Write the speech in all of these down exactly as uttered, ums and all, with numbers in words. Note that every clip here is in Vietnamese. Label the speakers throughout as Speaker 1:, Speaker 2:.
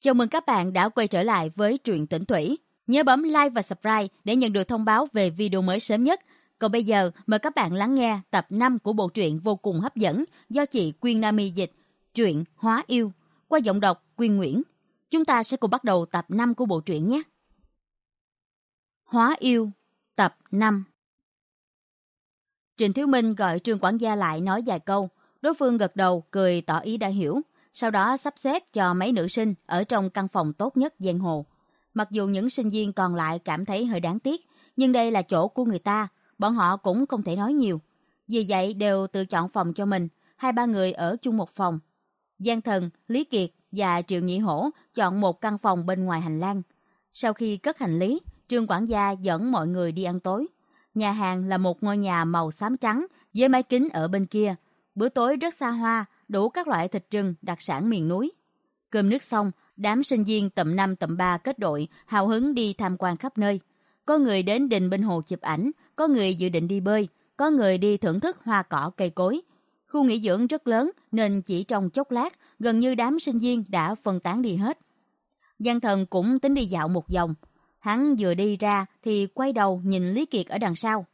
Speaker 1: Chào mừng các bạn đã quay trở lại với truyện Tĩnh Thủy. Nhớ bấm like và subscribe để nhận được thông báo về video mới sớm nhất. Còn bây giờ, mời các bạn lắng nghe tập năm của bộ truyện vô cùng hấp dẫn do chị Quyên Nami dịch, truyện Hóa Yêu, qua giọng đọc Quyên Nguyễn. Chúng ta sẽ cùng bắt đầu tập năm của bộ truyện nhé. Hóa Yêu, tập năm. Trịnh Thiếu Minh gọi Trương quản gia lại nói vài câu. Đối phương gật đầu, cười tỏ ý đã hiểu. Sau đó sắp xếp cho mấy nữ sinh ở trong căn phòng tốt nhất giang hồ. Mặc dù những sinh viên còn lại cảm thấy hơi đáng tiếc, nhưng đây là chỗ của người ta, bọn họ cũng không thể nói nhiều. Vì vậy đều tự chọn phòng cho mình, hai ba người ở chung một phòng. Giang Thần, Lý Kiệt và Triệu Nhị Hổ chọn một căn phòng bên ngoài hành lang. Sau khi cất hành lý, Trương quản gia dẫn mọi người đi ăn tối. Nhà hàng là một ngôi nhà màu xám trắng với mái kính ở bên kia. Bữa tối rất xa hoa, đủ các loại thịt rừng, đặc sản miền núi. Cơm nước xong, đám sinh viên tầm năm tầm ba kết đội, hào hứng đi tham quan khắp nơi. Có người đến đình bên hồ chụp ảnh, có người dự định đi bơi, có người đi thưởng thức hoa cỏ cây cối. Khu nghỉ dưỡng rất lớn nên chỉ trong chốc lát, gần như đám sinh viên đã phân tán đi hết. Giang Thần cũng tính đi dạo một vòng. Hắn vừa đi ra thì quay đầu nhìn Lý Kiệt ở đằng sau.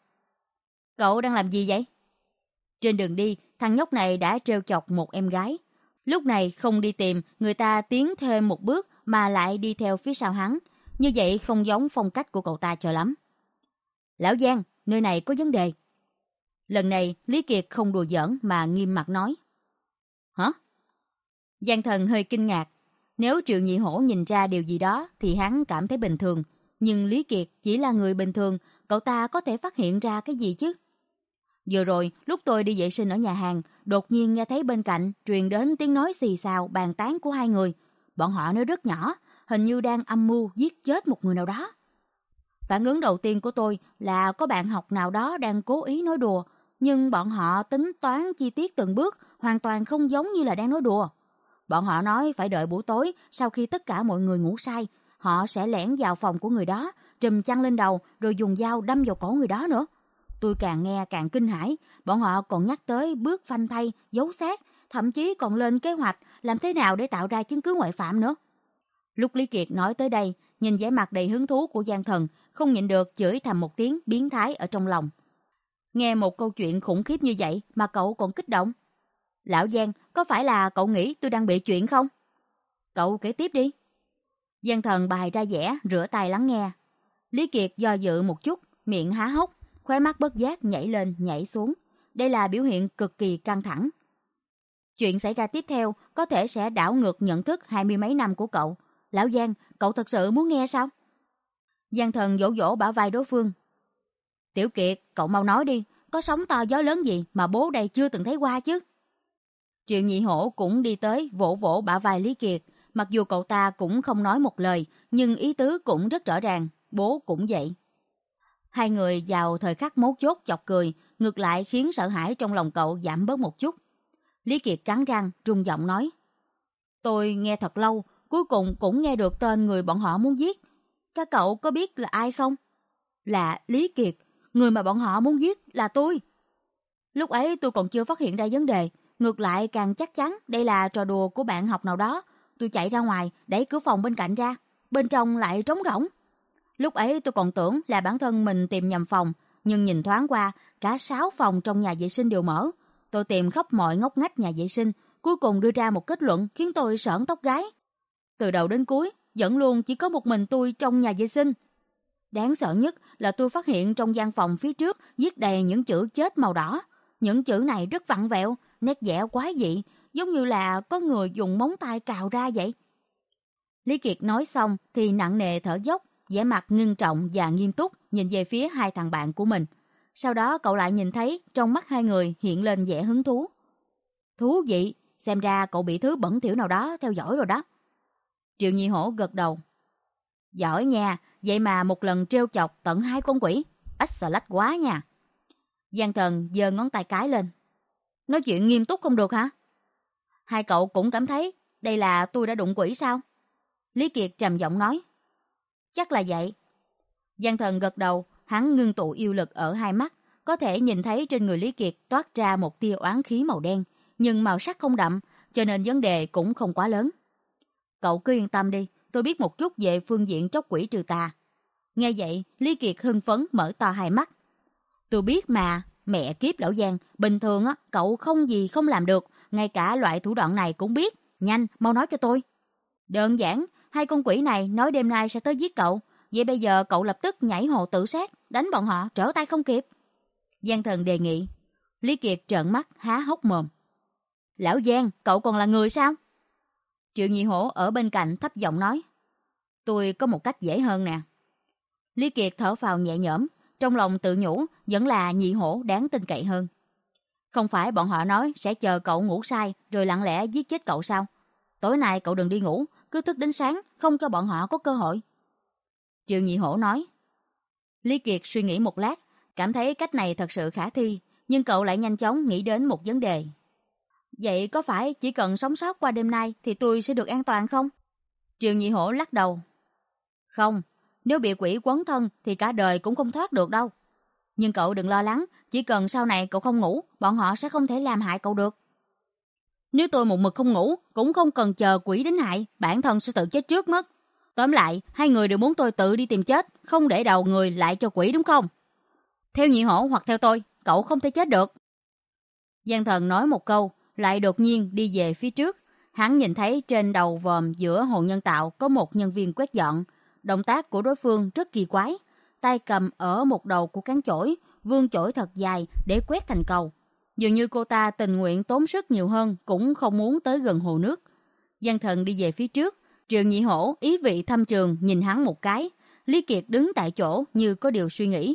Speaker 1: Cậu đang làm gì vậy? Trên đường đi, thằng nhóc này đã trêu chọc một em gái. Lúc này không đi tìm, người ta tiến thêm một bước mà lại đi theo phía sau hắn. Như vậy không giống phong cách của cậu ta cho lắm. Lão Giang, nơi này có vấn đề. Lần này Lý Kiệt không đùa giỡn mà nghiêm mặt nói. Hả? Giang Thần hơi kinh ngạc. Nếu Triệu Nhị Hổ nhìn ra điều gì đó thì hắn cảm thấy bình thường. Nhưng Lý Kiệt chỉ là người bình thường, cậu ta có thể phát hiện ra cái gì chứ? Vừa rồi, lúc tôi đi vệ sinh ở nhà hàng, đột nhiên nghe thấy bên cạnh truyền đến tiếng nói xì xào bàn tán của hai người. Bọn họ nói rất nhỏ, hình như đang âm mưu giết chết một người nào đó. Phản ứng đầu tiên của tôi là có bạn học nào đó đang cố ý nói đùa, nhưng bọn họ tính toán chi tiết từng bước, hoàn toàn không giống như là đang nói đùa. Bọn họ nói phải đợi buổi tối, sau khi tất cả mọi người ngủ say, họ sẽ lẻn vào phòng của người đó, trùm chăn lên đầu rồi dùng dao đâm vào cổ người đó nữa. Tôi càng nghe càng kinh hãi, bọn họ còn nhắc tới bước phanh thay, giấu xác, thậm chí còn lên kế hoạch làm thế nào để tạo ra chứng cứ ngoại phạm nữa. Lúc Lý Kiệt nói tới đây, nhìn vẻ mặt đầy hứng thú của Giang Thần, không nhịn được chửi thầm một tiếng biến thái ở trong lòng. Nghe một câu chuyện khủng khiếp như vậy mà cậu còn kích động. Lão Giang, có phải là cậu nghĩ tôi đang bị chuyện không? Cậu kể tiếp đi. Giang Thần bày ra vẻ, rửa tay lắng nghe. Lý Kiệt do dự một chút, miệng há hốc, khóe mắt bất giác nhảy lên nhảy xuống. Đây là biểu hiện cực kỳ căng thẳng. Chuyện xảy ra tiếp theo có thể sẽ đảo ngược nhận thức hai mươi mấy năm của cậu. Lão Giang, cậu thật sự muốn nghe sao? Giang Thần vỗ vỗ bả vai đối phương. Tiểu Kiệt, cậu mau nói đi, có sóng to gió lớn gì mà bố đây chưa từng thấy qua chứ? Triệu Nhị Hổ cũng đi tới vỗ vỗ bả vai Lý Kiệt. Mặc dù cậu ta cũng không nói một lời, nhưng ý tứ cũng rất rõ ràng, bố cũng vậy. Hai người vào thời khắc mấu chốt chọc cười, ngược lại khiến sợ hãi trong lòng cậu giảm bớt một chút. Lý Kiệt cắn răng, run giọng nói. Tôi nghe thật lâu, cuối cùng cũng nghe được tên người bọn họ muốn giết. Các cậu có biết là ai không? Là Lý Kiệt, người mà bọn họ muốn giết là tôi. Lúc ấy tôi còn chưa phát hiện ra vấn đề, ngược lại càng chắc chắn đây là trò đùa của bạn học nào đó. Tôi chạy ra ngoài, đẩy cửa phòng bên cạnh ra, bên trong lại trống rỗng. Lúc ấy tôi còn tưởng là bản thân mình tìm nhầm phòng, nhưng nhìn thoáng qua, cả sáu phòng trong nhà vệ sinh đều mở. Tôi tìm khắp mọi ngóc ngách nhà vệ sinh, cuối cùng đưa ra một kết luận khiến tôi sởn tóc gáy. Từ đầu đến cuối, vẫn luôn chỉ có một mình tôi trong nhà vệ sinh. Đáng sợ nhất là tôi phát hiện trong gian phòng phía trước viết đầy những chữ chết màu đỏ. Những chữ này rất vặn vẹo, nét vẽ quái dị, giống như là có người dùng móng tay cào ra vậy. Lý Kiệt nói xong thì nặng nề thở dốc, vẻ mặt ngưng trọng và nghiêm túc nhìn về phía hai thằng bạn của mình. Sau đó cậu lại nhìn thấy trong mắt hai người hiện lên vẻ hứng thú. Thú vị, xem ra cậu bị thứ bẩn thỉu nào đó theo dõi rồi đó. Triệu Nhị Hổ gật đầu. Giỏi nha, vậy mà một lần trêu chọc tận hai con quỷ, ách xà lách quá nha. Giang Thần giơ ngón tay cái lên. Nói chuyện nghiêm túc không được hả? Hai cậu cũng cảm thấy đây là tôi đã đụng quỷ sao? Lý Kiệt trầm giọng nói. Chắc là vậy. Giang Thần gật đầu, hắn ngưng tụ yêu lực ở hai mắt, có thể nhìn thấy trên người Lý Kiệt toát ra một tia oán khí màu đen, nhưng màu sắc không đậm, cho nên vấn đề cũng không quá lớn. Cậu cứ yên tâm đi, tôi biết một chút về phương diện tróc quỷ trừ tà. Nghe vậy, Lý Kiệt hưng phấn mở to hai mắt. Tôi biết mà, mẹ kiếp lão Giang, bình thường á cậu không gì không làm được, ngay cả loại thủ đoạn này cũng biết. Nhanh, mau nói cho tôi. Đơn giản, hai con quỷ này nói đêm nay sẽ tới giết cậu. Vậy bây giờ cậu lập tức nhảy hồ tự sát, đánh bọn họ trở tay không kịp. Giang Thần đề nghị. Lý Kiệt trợn mắt há hốc mồm. Lão Giang, cậu còn là người sao? Triệu Nhị Hổ ở bên cạnh thấp giọng nói. Tôi có một cách dễ hơn nè. Lý Kiệt thở phào nhẹ nhõm, trong lòng tự nhủ vẫn là Nhị Hổ đáng tin cậy hơn. Không phải bọn họ nói sẽ chờ cậu ngủ say rồi lặng lẽ giết chết cậu sao? Tối nay cậu đừng đi ngủ, cứ thức đến sáng, không cho bọn họ có cơ hội. Triệu Nhị Hổ nói. Lý Kiệt suy nghĩ một lát, cảm thấy cách này thật sự khả thi, nhưng cậu lại nhanh chóng nghĩ đến một vấn đề. Vậy có phải chỉ cần sống sót qua đêm nay thì tôi sẽ được an toàn không? Triệu Nhị Hổ lắc đầu. Không, nếu bị quỷ quấn thân thì cả đời cũng không thoát được đâu. Nhưng cậu đừng lo lắng, chỉ cần sau này cậu không ngủ, bọn họ sẽ không thể làm hại cậu được. Nếu tôi một mực không ngủ, cũng không cần chờ quỷ đến hại, bản thân sẽ tự chết trước mất. Tóm lại, hai người đều muốn tôi tự đi tìm chết, không để đầu người lại cho quỷ đúng không? Theo Nhị Hổ hoặc theo tôi, cậu không thể chết được. Giang Thần nói một câu, lại đột nhiên đi về phía trước. Hắn nhìn thấy trên đầu vòm giữa hồ nhân tạo có một nhân viên quét dọn. Động tác của đối phương rất kỳ quái. Tay cầm ở một đầu của cán chổi, vươn chổi thật dài để quét thành cầu. Dường như cô ta tình nguyện tốn sức nhiều hơn, cũng không muốn tới gần hồ nước. Giang Thần đi về phía trước. Triệu Nhị Hổ ý vị thâm trường nhìn hắn một cái. Lý Kiệt đứng tại chỗ như có điều suy nghĩ.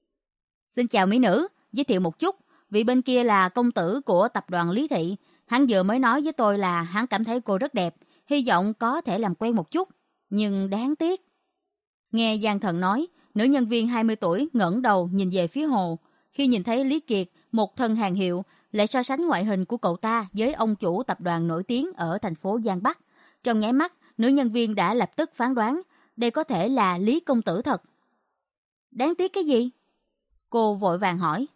Speaker 1: Xin chào mỹ nữ, giới thiệu một chút. Vị bên kia là công tử của tập đoàn Lý Thị. Hắn vừa mới nói với tôi là hắn cảm thấy cô rất đẹp, hy vọng có thể làm quen một chút. Nhưng đáng tiếc. Nghe Giang Thần nói, nữ nhân viên hai mươi tuổi ngẩng đầu nhìn về phía hồ. Khi nhìn thấy Lý Kiệt, một thân hàng hiệu, lại so sánh ngoại hình của cậu ta với ông chủ tập đoàn nổi tiếng ở thành phố Giang Bắc. Trong nháy mắt, nữ nhân viên đã lập tức phán đoán, đây có thể là Lý công tử thật. Đáng tiếc cái gì? Cô vội vàng hỏi.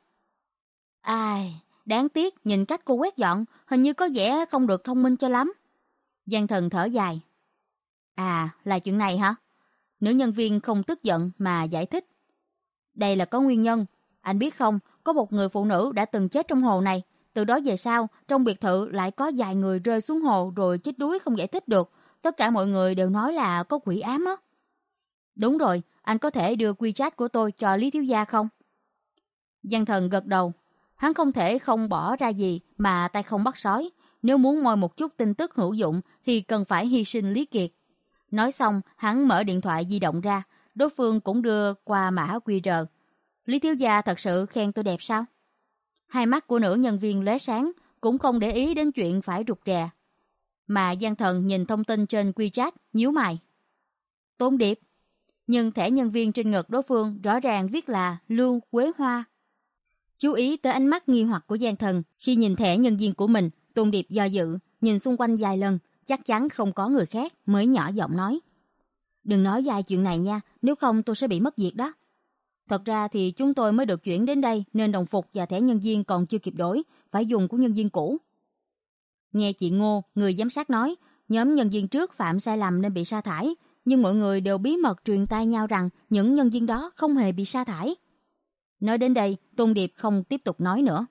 Speaker 1: Ai, đáng tiếc nhìn cách cô quét dọn, hình như có vẻ không được thông minh cho lắm. Giang Thần thở dài. À, là chuyện này hả? Nữ nhân viên không tức giận mà giải thích. Đây là có nguyên nhân. Anh biết không, có một người phụ nữ đã từng chết trong hồ này. Từ đó về sau, trong biệt thự lại có vài người rơi xuống hồ rồi chết đuối không giải thích được. Tất cả mọi người đều nói là có quỷ ám á. Đúng rồi, anh có thể đưa WeChat của tôi cho Lý thiếu gia không? Giang Thần gật đầu. Hắn không thể không bỏ ra gì mà tay không bắt sói. Nếu muốn moi một chút tin tức hữu dụng thì cần phải hy sinh Lý Kiệt. Nói xong, hắn mở điện thoại di động ra. Đối phương cũng đưa qua mã quy rờ. Lý thiếu gia thật sự khen tôi đẹp sao? Hai mắt của nữ nhân viên lóe sáng, cũng không để ý đến chuyện phải rụt rè. Mà Giang Thần nhìn thông tin trên WeChat, nhíu mày. Tôn Điệp. Nhưng thẻ nhân viên trên ngực đối phương rõ ràng viết là Lưu Quế Hoa. Chú ý tới ánh mắt nghi hoặc của Giang Thần khi nhìn thẻ nhân viên của mình, Tôn Điệp do dự, nhìn xung quanh vài lần, chắc chắn không có người khác, mới nhỏ giọng nói. Đừng nói dài chuyện này nha, nếu không tôi sẽ bị mất việc đó. Thật ra thì chúng tôi mới được chuyển đến đây nên đồng phục và thẻ nhân viên còn chưa kịp đổi, phải dùng của nhân viên cũ. Nghe chị Ngô, người giám sát nói, nhóm nhân viên trước phạm sai lầm nên bị sa thải, nhưng mọi người đều bí mật truyền tai nhau rằng những nhân viên đó không hề bị sa thải. Nói đến đây, Tôn Điệp không tiếp tục nói nữa.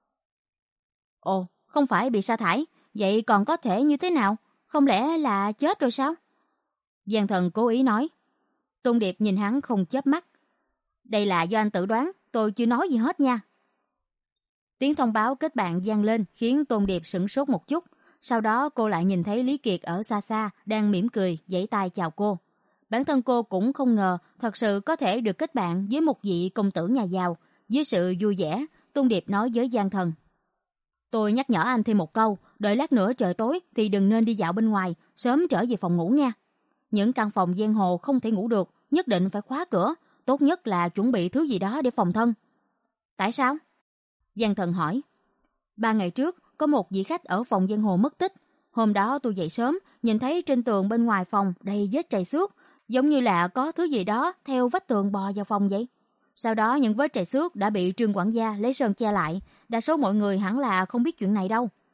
Speaker 1: Ồ, không phải bị sa thải, vậy còn có thể như thế nào? Không lẽ là chết rồi sao? Giang Thần cố ý nói. Tôn Điệp nhìn hắn không chớp mắt. Đây là do anh tự đoán, tôi chưa nói gì hết nha. Tiếng thông báo kết bạn vang lên khiến Tôn Điệp sửng sốt một chút. Sau đó cô lại nhìn thấy Lý Kiệt ở xa xa đang mỉm cười, giãy tay chào cô. Bản thân cô cũng không ngờ thật sự có thể được kết bạn với một vị công tử nhà giàu. Dưới sự vui vẻ, Tôn Điệp nói với Giang Thần. Tôi nhắc nhở anh thêm một câu, đợi lát nữa trời tối thì đừng nên đi dạo bên ngoài, sớm trở về phòng ngủ nha. Những căn phòng giang hồ không thể ngủ được, nhất định phải khóa cửa, tốt nhất là chuẩn bị thứ gì đó để phòng thân. Tại sao? Giang Thần hỏi. Ba ngày trước, có một vị khách ở phòng giang hồ mất tích. Hôm đó tôi dậy sớm, nhìn thấy trên tường bên ngoài phòng đầy vết trầy xước, giống như là có thứ gì đó theo vách tường bò vào phòng vậy. Sau đó những vết trầy xước đã bị Trương quản gia lấy sơn che lại, đa số mọi người hẳn là không biết chuyện này đâu.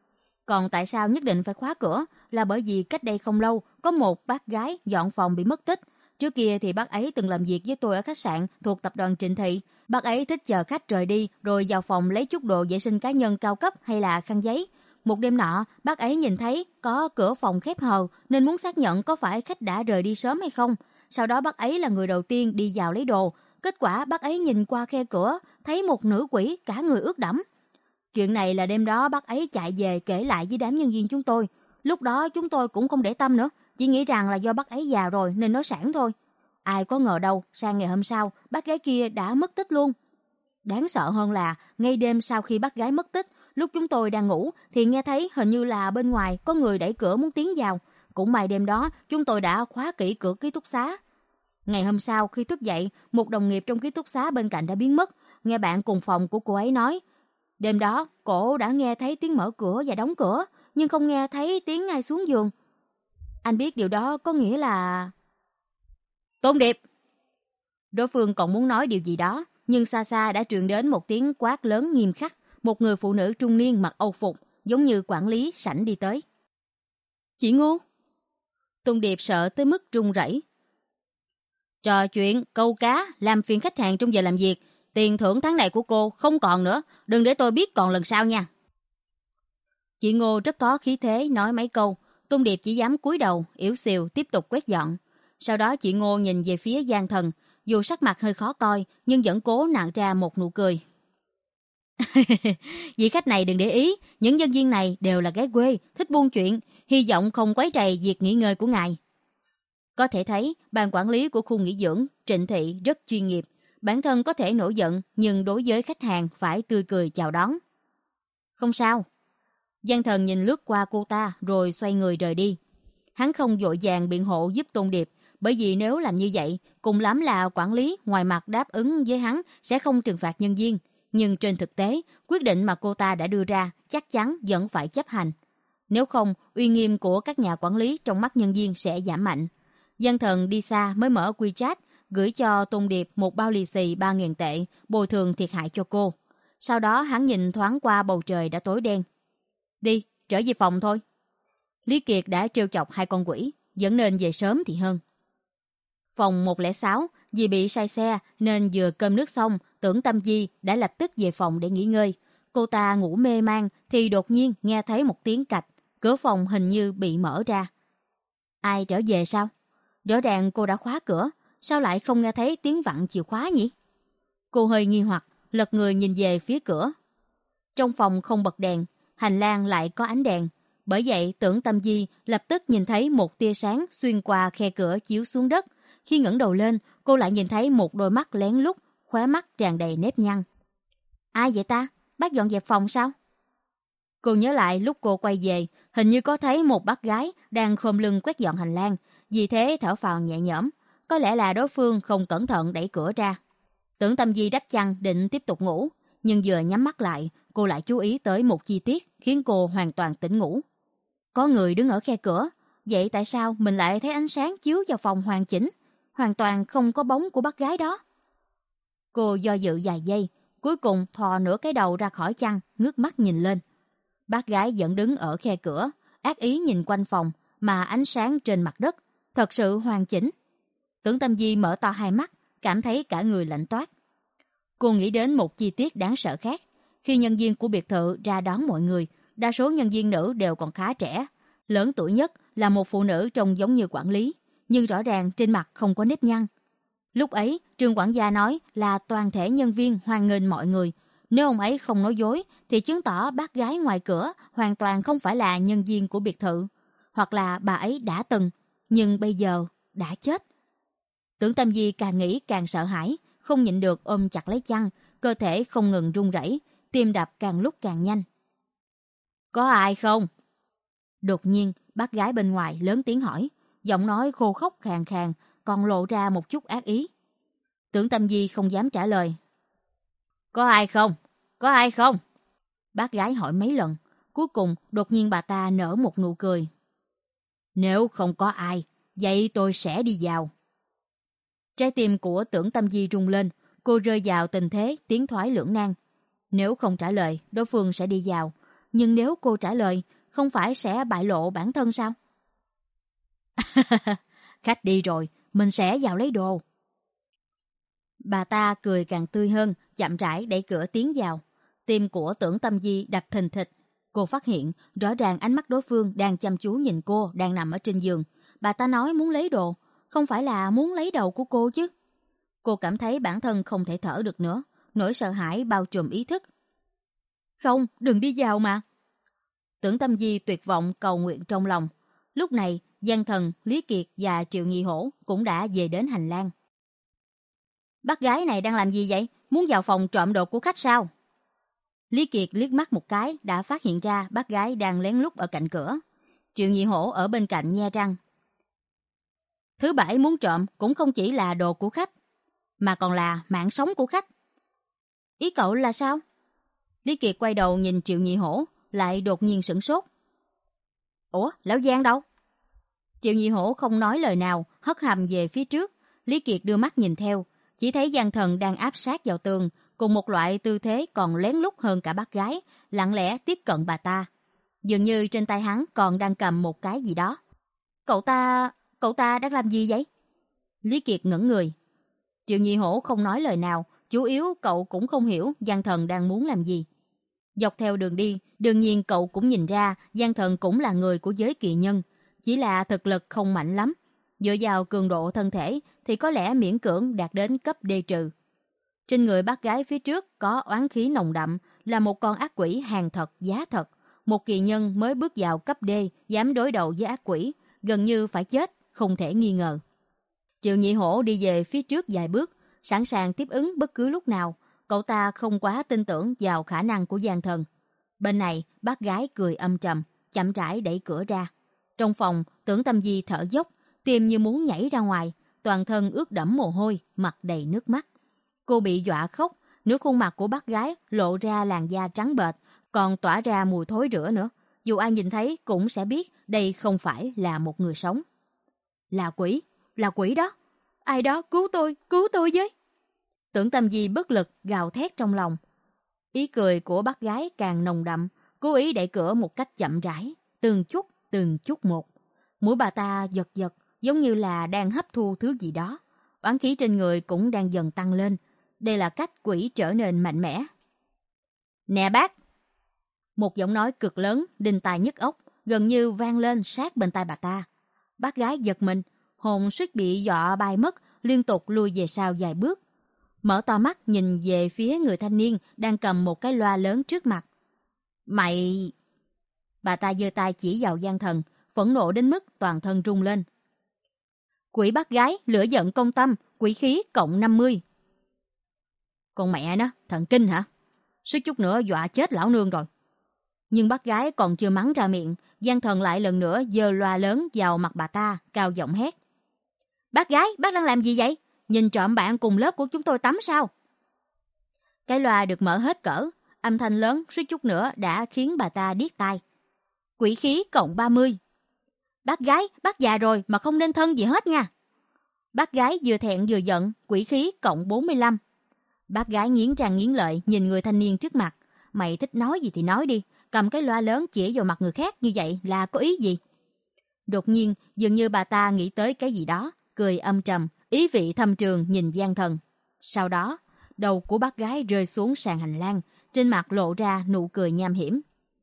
Speaker 1: Còn tại sao nhất định phải khóa cửa? Là bởi vì cách đây không lâu, có một bác gái dọn phòng bị mất tích. Trước kia thì bác ấy từng làm việc với tôi ở khách sạn thuộc tập đoàn Trịnh Thị. Bác ấy thích chờ khách rời đi rồi vào phòng lấy chút đồ vệ sinh cá nhân cao cấp hay là khăn giấy. Một đêm nọ, bác ấy nhìn thấy có cửa phòng khép hờ nên muốn xác nhận có phải khách đã rời đi sớm hay không. Sau đó bác ấy là người đầu tiên đi vào lấy đồ. Kết quả bác ấy nhìn qua khe cửa, thấy một nữ quỷ cả người ướt đẫm. Chuyện này là đêm đó bác ấy chạy về kể lại với đám nhân viên chúng tôi. Lúc đó chúng tôi cũng không để tâm nữa, chỉ nghĩ rằng là do bác ấy già rồi nên nói sẵn thôi. Ai có ngờ đâu, sang ngày hôm sau, bác gái kia đã mất tích luôn. Đáng sợ hơn là, ngay đêm sau khi bác gái mất tích, lúc chúng tôi đang ngủ thì nghe thấy hình như là bên ngoài có người đẩy cửa muốn tiến vào. Cũng may đêm đó chúng tôi đã khóa kỹ cửa ký túc xá. Ngày hôm sau khi thức dậy, một đồng nghiệp trong ký túc xá bên cạnh đã biến mất. Nghe bạn cùng phòng của cô ấy nói, đêm đó cổ đã nghe thấy tiếng mở cửa và đóng cửa, nhưng không nghe thấy tiếng ai xuống giường. Anh biết điều đó có nghĩa là... Tôn Điệp! Đối phương còn muốn nói điều gì đó, nhưng xa xa đã truyền đến một tiếng quát lớn nghiêm khắc. Một người phụ nữ trung niên mặc âu phục, giống như quản lý sảnh đi tới. Chị Ngô! Tôn Điệp sợ tới mức run rẩy. Trò chuyện, câu cá, làm phiền khách hàng trong giờ làm việc. Tiền thưởng tháng này của cô không còn nữa, đừng để tôi biết còn lần sau nha. Chị Ngô rất có khí thế nói mấy câu, Tôn Điệp chỉ dám cúi đầu, yếu xìu tiếp tục quét dọn. Sau đó chị Ngô nhìn về phía Giang Thần, dù sắc mặt hơi khó coi nhưng vẫn cố nặn ra một nụ cười. Vị khách này đừng để ý, những nhân viên này đều là gái quê, thích buôn chuyện, hy vọng không quấy rầy việc nghỉ ngơi của ngài. Có thể thấy, ban quản lý của khu nghỉ dưỡng Trịnh Thị rất chuyên nghiệp. Bản thân có thể nổi giận, nhưng đối với khách hàng phải tươi cười chào đón. Không sao. Giang Thần nhìn lướt qua cô ta rồi xoay người rời đi. Hắn không vội vàng biện hộ giúp Tôn Điệp, bởi vì nếu làm như vậy, cùng lắm là quản lý ngoài mặt đáp ứng với hắn sẽ không trừng phạt nhân viên. Nhưng trên thực tế, quyết định mà cô ta đã đưa ra chắc chắn vẫn phải chấp hành. Nếu không, uy nghiêm của các nhà quản lý trong mắt nhân viên sẽ giảm mạnh. Giang Thần đi xa mới mở WeChat, gửi cho Tôn Điệp một bao lì xì ba nghìn tệ, bồi thường thiệt hại cho cô. Sau đó hắn nhìn thoáng qua bầu trời đã tối đen. Đi, trở về phòng thôi. Lý Kiệt đã trêu chọc hai con quỷ, vẫn nên về sớm thì hơn. Phòng một không sáu, vì bị say xe nên vừa cơm nước xong, Tưởng Tâm Di đã lập tức về phòng để nghỉ ngơi. Cô ta ngủ mê man thì đột nhiên nghe thấy một tiếng cạch, cửa phòng hình như bị mở ra. Ai trở về sao? Rõ ràng cô đã khóa cửa, sao lại không nghe thấy tiếng vặn chìa khóa nhỉ? Cô hơi nghi hoặc, lật người nhìn về phía cửa. Trong phòng không bật đèn, hành lang lại có ánh đèn. Bởi vậy Tưởng Tâm Di lập tức nhìn thấy một tia sáng xuyên qua khe cửa chiếu xuống đất. Khi ngẩng đầu lên, cô lại nhìn thấy một đôi mắt lén lút, khóe mắt tràn đầy nếp nhăn. Ai vậy ta? Bác dọn dẹp phòng sao? Cô nhớ lại lúc cô quay về, hình như có thấy một bác gái đang khom lưng quét dọn hành lang, vì thế thở phào nhẹ nhõm. Có lẽ là đối phương không cẩn thận đẩy cửa ra. Tưởng Tâm Di đắp chăn định tiếp tục ngủ, nhưng vừa nhắm mắt lại, cô lại chú ý tới một chi tiết khiến cô hoàn toàn tỉnh ngủ. Có người đứng ở khe cửa, vậy tại sao mình lại thấy ánh sáng chiếu vào phòng hoàn chỉnh, hoàn toàn không có bóng của bác gái đó? Cô do dự vài giây, cuối cùng thò nửa cái đầu ra khỏi chăn, ngước mắt nhìn lên. Bác gái vẫn đứng ở khe cửa, ác ý nhìn quanh phòng, mà ánh sáng trên mặt đất thật sự hoàn chỉnh. Tưởng Tâm Di mở to hai mắt, cảm thấy cả người lạnh toát. Cô nghĩ đến một chi tiết đáng sợ khác. Khi nhân viên của biệt thự ra đón mọi người, đa số nhân viên nữ đều còn khá trẻ. Lớn tuổi nhất là một phụ nữ trông giống như quản lý, nhưng rõ ràng trên mặt không có nếp nhăn. Lúc ấy, Trương quản gia nói là toàn thể nhân viên hoan nghênh mọi người. Nếu ông ấy không nói dối, thì chứng tỏ bác gái ngoài cửa hoàn toàn không phải là nhân viên của biệt thự. Hoặc là bà ấy đã từng, nhưng bây giờ đã chết. Tưởng Tâm Di càng nghĩ càng sợ hãi, không nhịn được ôm chặt lấy chăn, cơ thể không ngừng run rẩy, tim đập càng lúc càng nhanh. Có ai không? Đột nhiên, bác gái bên ngoài lớn tiếng hỏi, giọng nói khô khốc khàn khàn, còn lộ ra một chút ác ý. Tưởng Tâm Di không dám trả lời. Có ai không? Có ai không? Bác gái hỏi mấy lần, cuối cùng đột nhiên bà ta nở một nụ cười. Nếu không có ai, vậy tôi sẽ đi vào. Trái tim của Tưởng Tâm Di rung lên, cô rơi vào tình thế tiến thoái lưỡng nan. Nếu không trả lời, đối phương sẽ đi vào. Nhưng nếu cô trả lời, không phải sẽ bại lộ bản thân sao? Khách đi rồi, mình sẽ vào lấy đồ. Bà ta cười càng tươi hơn, chậm rãi đẩy cửa tiến vào. Tim của Tưởng Tâm Di đập thình thịch. Cô phát hiện rõ ràng ánh mắt đối phương đang chăm chú nhìn cô đang nằm ở trên giường. Bà ta nói muốn lấy đồ, không phải là muốn lấy đầu của cô chứ. Cô cảm thấy bản thân không thể thở được nữa, nỗi sợ hãi bao trùm ý thức. Không, đừng đi vào mà. Tưởng Tâm Di tuyệt vọng cầu nguyện trong lòng. Lúc này, Giang Thần, Lý Kiệt và Triệu Nhị Hổ cũng đã về đến hành lang. Bác gái này đang làm gì vậy? Muốn vào phòng trộm đồ của khách sao? Lý Kiệt liếc mắt một cái đã phát hiện ra bác gái đang lén lút ở cạnh cửa. Triệu Nhị Hổ ở bên cạnh nhe răng. Thứ bảy muốn trộm cũng không chỉ là đồ của khách, mà còn là mạng sống của khách. Ý cậu là sao? Lý Kiệt quay đầu nhìn Triệu Nhị Hổ, lại đột nhiên sửng sốt. Ủa, Lão Giang đâu? Triệu Nhị Hổ không nói lời nào, hất hàm về phía trước. Lý Kiệt đưa mắt nhìn theo, chỉ thấy Giang Thần đang áp sát vào tường, cùng một loại tư thế còn lén lút hơn cả bác gái, lặng lẽ tiếp cận bà ta. Dường như trên tay hắn còn đang cầm một cái gì đó. Cậu ta... cậu ta đang làm gì vậy? Lý Kiệt ngẩn người. Triệu Nhị Hổ không nói lời nào, chủ yếu cậu cũng không hiểu Giang Thần đang muốn làm gì. Dọc theo đường đi, đương nhiên cậu cũng nhìn ra Giang Thần cũng là người của giới kỳ nhân, chỉ là thực lực không mạnh lắm. Dựa vào cường độ thân thể thì có lẽ miễn cưỡng đạt đến cấp D trừ. Trên người bác gái phía trước có oán khí nồng đậm, là một con ác quỷ hàng thật giá thật. Một kỳ nhân mới bước vào cấp D dám đối đầu với ác quỷ, gần như phải chết, không thể nghi ngờ. Triệu Nhị Hổ đi về phía trước vài bước, sẵn sàng tiếp ứng bất cứ lúc nào. Cậu ta không quá tin tưởng vào khả năng của Giang Thần. Bên này, bác gái cười âm trầm, chậm rãi đẩy cửa ra. Trong phòng, Tưởng Tâm Di thở dốc, tim như muốn nhảy ra ngoài, toàn thân ướt đẫm mồ hôi, mặt đầy nước mắt. Cô bị dọa khóc, nửa khuôn mặt của bác gái lộ ra làn da trắng bệch, còn tỏa ra mùi thối rữa nữa. Dù ai nhìn thấy cũng sẽ biết đây không phải là một người sống. Là quỷ, là quỷ đó. Ai đó cứu tôi, cứu tôi với. Tưởng Tâm Di bất lực gào thét trong lòng. Ý cười của bác gái càng nồng đậm, cố ý đẩy cửa một cách chậm rãi, từng chút, từng chút một. Mũi bà ta giật giật, giống như là đang hấp thu thứ gì đó. Oán khí trên người cũng đang dần tăng lên. Đây là cách quỷ trở nên mạnh mẽ. Nè bác! Một giọng nói cực lớn, đinh tai nhức óc, gần như vang lên sát bên tai bà ta. Bác gái giật mình, hồn suýt bị dọa bay mất, liên tục lùi về sau vài bước. Mở to mắt nhìn về phía người thanh niên đang cầm một cái loa lớn trước mặt. Mày... Bà ta giơ tay chỉ vào Giang Thần, phẫn nộ đến mức toàn thân rung lên. Quỷ bác gái, lửa giận công tâm, quỷ khí cộng năm mươi. Con mẹ nó, thần kinh hả? Suýt chút nữa dọa chết lão nương rồi. Nhưng bác gái còn chưa mắng ra miệng, Giang Thần lại lần nữa giơ loa lớn vào mặt bà ta, cao giọng hét. Bác gái, bác đang làm gì vậy? Nhìn trộm bạn cùng lớp của chúng tôi tắm sao? Cái loa được mở hết cỡ, âm thanh lớn suýt chút nữa đã khiến bà ta điếc tai. Quỷ khí cộng ba mươi. Bác gái, bác già rồi mà không nên thân gì hết nha. Bác gái vừa thẹn vừa giận, quỷ khí cộng bốn mươi lăm. Bác gái nghiến răng nghiến lợi nhìn người thanh niên trước mặt. Mày thích nói gì thì nói đi, cầm cái loa lớn chỉ vào mặt người khác như vậy là có ý gì? Đột nhiên, dường như bà ta nghĩ tới cái gì đó, cười âm trầm, ý vị thâm trường nhìn Giang Thần. Sau đó, đầu của bác gái rơi xuống sàn hành lang, trên mặt lộ ra nụ cười nham hiểm.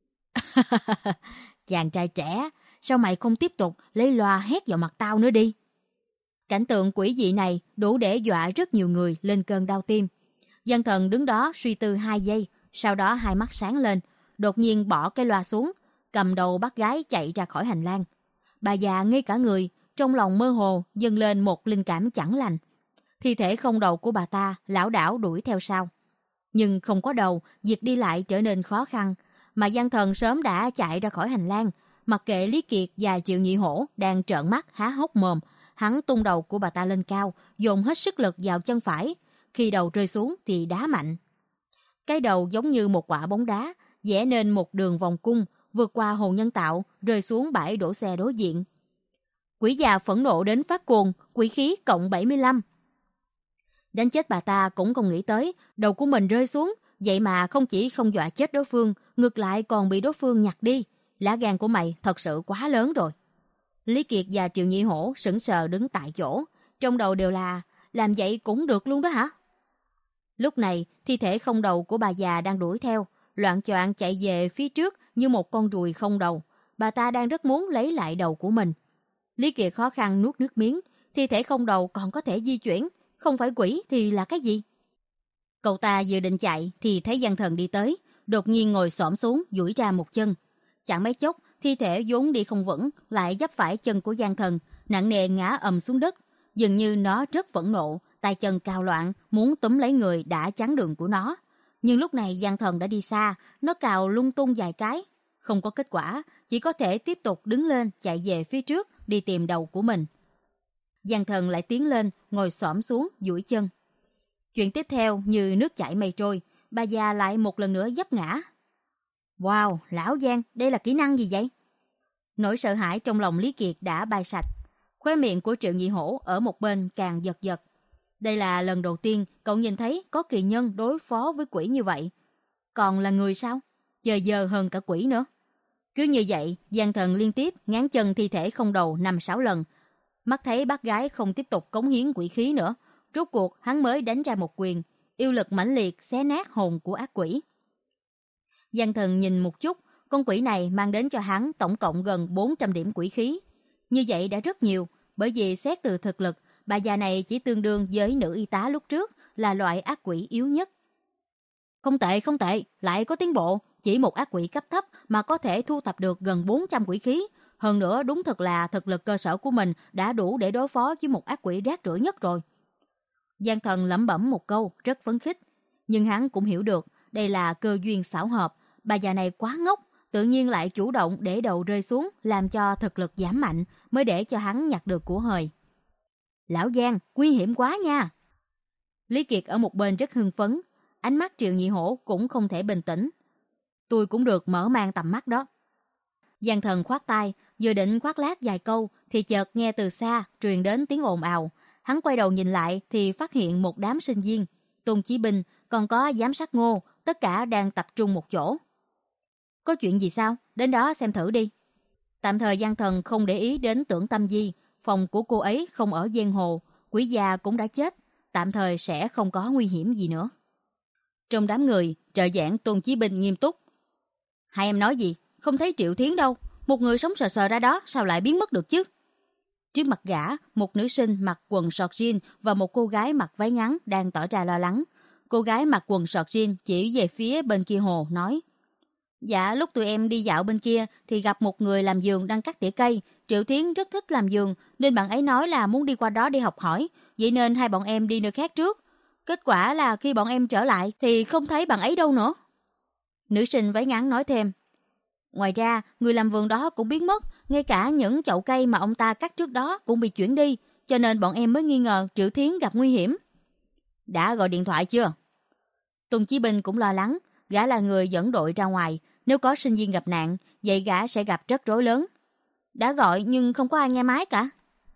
Speaker 1: Chàng trai trẻ, sao mày không tiếp tục lấy loa hét vào mặt tao nữa đi? Cảnh tượng quỷ dị này đủ để dọa rất nhiều người lên cơn đau tim. Giang Thần đứng đó suy tư hai giây, sau đó hai mắt sáng lên, đột nhiên bỏ cái loa xuống, cầm đầu bác gái chạy ra khỏi hành lang. Bà già ngây cả người, trong lòng mơ hồ dâng lên một linh cảm chẳng lành. Thi thể không đầu của bà ta lảo đảo đuổi theo sau. Nhưng không có đầu, việc đi lại trở nên khó khăn, mà Giang Thần sớm đã chạy ra khỏi hành lang, mặc kệ Lý Kiệt và Triệu Nhị Hổ đang trợn mắt há hốc mồm. Hắn tung đầu của bà ta lên cao, dồn hết sức lực vào chân phải. Khi đầu rơi xuống thì đá mạnh. Cái đầu giống như một quả bóng đá, vẽ nên một đường vòng cung, vượt qua hồ nhân tạo, rơi xuống bãi đổ xe đối diện. Quỷ già phẫn nộ đến phát cuồng, quỷ khí cộng bảy mươi lăm. Đánh chết bà ta cũng không nghĩ tới, đầu của mình rơi xuống, vậy mà không chỉ không dọa chết đối phương, ngược lại còn bị đối phương nhặt đi. Lá gan của mày thật sự quá lớn rồi. Lý Kiệt và Triệu Nhị Hổ sững sờ đứng tại chỗ, trong đầu đều là làm vậy cũng được luôn đó hả? Lúc này, thi thể không đầu của bà già đang đuổi theo, loạng choạng chạy về phía trước như một con ruồi không đầu. Bà ta đang rất muốn lấy lại đầu của mình. Lý Kiệt khó khăn nuốt nước miếng, thi thể không đầu còn có thể di chuyển, không phải quỷ thì là cái gì? Cậu ta vừa định chạy thì thấy Giang Thần đi tới, đột nhiên ngồi xổm xuống duỗi ra một chân. Chẳng mấy chốc, thi thể vốn đi không vững lại giáp phải chân của Giang Thần, nặng nề ngã ầm xuống đất. Dường như nó rất phẫn nộ, tay chân cào loạn, muốn túm lấy người đã chắn đường của nó. Nhưng lúc này Giang Thần đã đi xa, nó cào lung tung vài cái. Không có kết quả, chỉ có thể tiếp tục đứng lên chạy về phía trước đi tìm đầu của mình. Giang Thần lại tiến lên, ngồi xổm xuống, duỗi chân. Chuyện tiếp theo như nước chảy mây trôi, bà già lại một lần nữa vấp ngã. Wow, lão Giang, đây là kỹ năng gì vậy? Nỗi sợ hãi trong lòng Lý Kiệt đã bay sạch. Khóe miệng của Triệu Nhị Hổ ở một bên càng giật giật. Đây là lần đầu tiên cậu nhìn thấy có kỳ nhân đối phó với quỷ như vậy. Còn là người sao? Giờ giờ hơn cả quỷ nữa. Cứ như vậy, Giang Thần liên tiếp ngáng chân thi thể không đầu năm sáu lần. Mắt thấy bác gái không tiếp tục cống hiến quỷ khí nữa, rốt cuộc hắn mới đánh ra một quyền, yêu lực mãnh liệt xé nát hồn của ác quỷ. Giang Thần nhìn một chút, con quỷ này mang đến cho hắn tổng cộng gần bốn trăm điểm quỷ khí. Như vậy đã rất nhiều, bởi vì xét từ thực lực, bà già này chỉ tương đương với nữ y tá lúc trước, là loại ác quỷ yếu nhất. Không tệ, không tệ, lại có tiến bộ, chỉ một ác quỷ cấp thấp mà có thể thu thập được gần bốn trăm quỷ khí. Hơn nữa đúng thật là thực lực cơ sở của mình đã đủ để đối phó với một ác quỷ rác rưởi nhất rồi. Giang Thần lẩm bẩm một câu, rất phấn khích. Nhưng hắn cũng hiểu được, đây là cơ duyên xảo hợp, bà già này quá ngốc, tự nhiên lại chủ động để đầu rơi xuống, làm cho thực lực giảm mạnh, mới để cho hắn nhặt được của hời. Lão Giang, nguy hiểm quá nha. Lý Kiệt ở một bên rất hưng phấn, ánh mắt Triệu Nhị Hổ cũng không thể bình tĩnh. Tôi cũng được mở mang tầm mắt đó. Giang Thần khoát tay, vừa định khoác lác vài câu thì chợt nghe từ xa truyền đến tiếng ồn ào. Hắn quay đầu nhìn lại thì phát hiện một đám sinh viên, Tôn Chí Binh, còn có giám sát Ngô, tất cả đang tập trung một chỗ. Có chuyện gì sao? Đến đó xem thử đi. Tạm thời Giang Thần không để ý đến Tưởng Tâm Di, phòng của cô ấy không ở giang hồ, quỷ già cũng đã chết, tạm thời sẽ không có nguy hiểm gì nữa. Trong đám người, trợ giảng Tôn Chí Binh nghiêm túc. Hai em nói gì? Không thấy Triệu Thiến đâu, một người sống sờ sờ ra đó sao lại biến mất được chứ? Trước mặt gã, một nữ sinh mặc quần sọt jean và một cô gái mặc váy ngắn đang tỏ ra lo lắng. Cô gái mặc quần sọt jean chỉ về phía bên kia hồ nói: Dạ, lúc tụi em đi dạo bên kia thì gặp một người làm vườn đang cắt tỉa cây. Triệu Thiến rất thích làm vườn nên bạn ấy nói là muốn đi qua đó để học hỏi, vậy nên hai bọn em đi nơi khác trước. Kết quả là khi bọn em trở lại thì không thấy bạn ấy đâu nữa. Nữ sinh váy ngắn nói thêm: Ngoài ra, người làm vườn đó cũng biến mất, ngay cả những chậu cây mà ông ta cắt trước đó cũng bị chuyển đi, cho nên bọn em mới nghi ngờ Triệu Thiến gặp nguy hiểm. Đã gọi điện thoại chưa? Tùng Chí Bình cũng lo lắng, gã là người dẫn đội ra ngoài, nếu có sinh viên gặp nạn, vậy gã sẽ gặp rất rối lớn. Đã gọi nhưng không có ai nghe máy cả.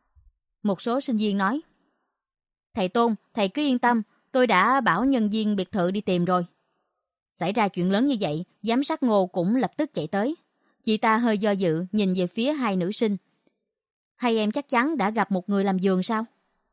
Speaker 1: Một số sinh viên nói: Thầy Tôn, thầy cứ yên tâm, tôi đã bảo nhân viên biệt thự đi tìm rồi. Xảy ra chuyện lớn như vậy, giám sát Ngô cũng lập tức chạy tới. Chị ta hơi do dự nhìn về phía hai nữ sinh. Hai em chắc chắn đã gặp một người làm vườn sao?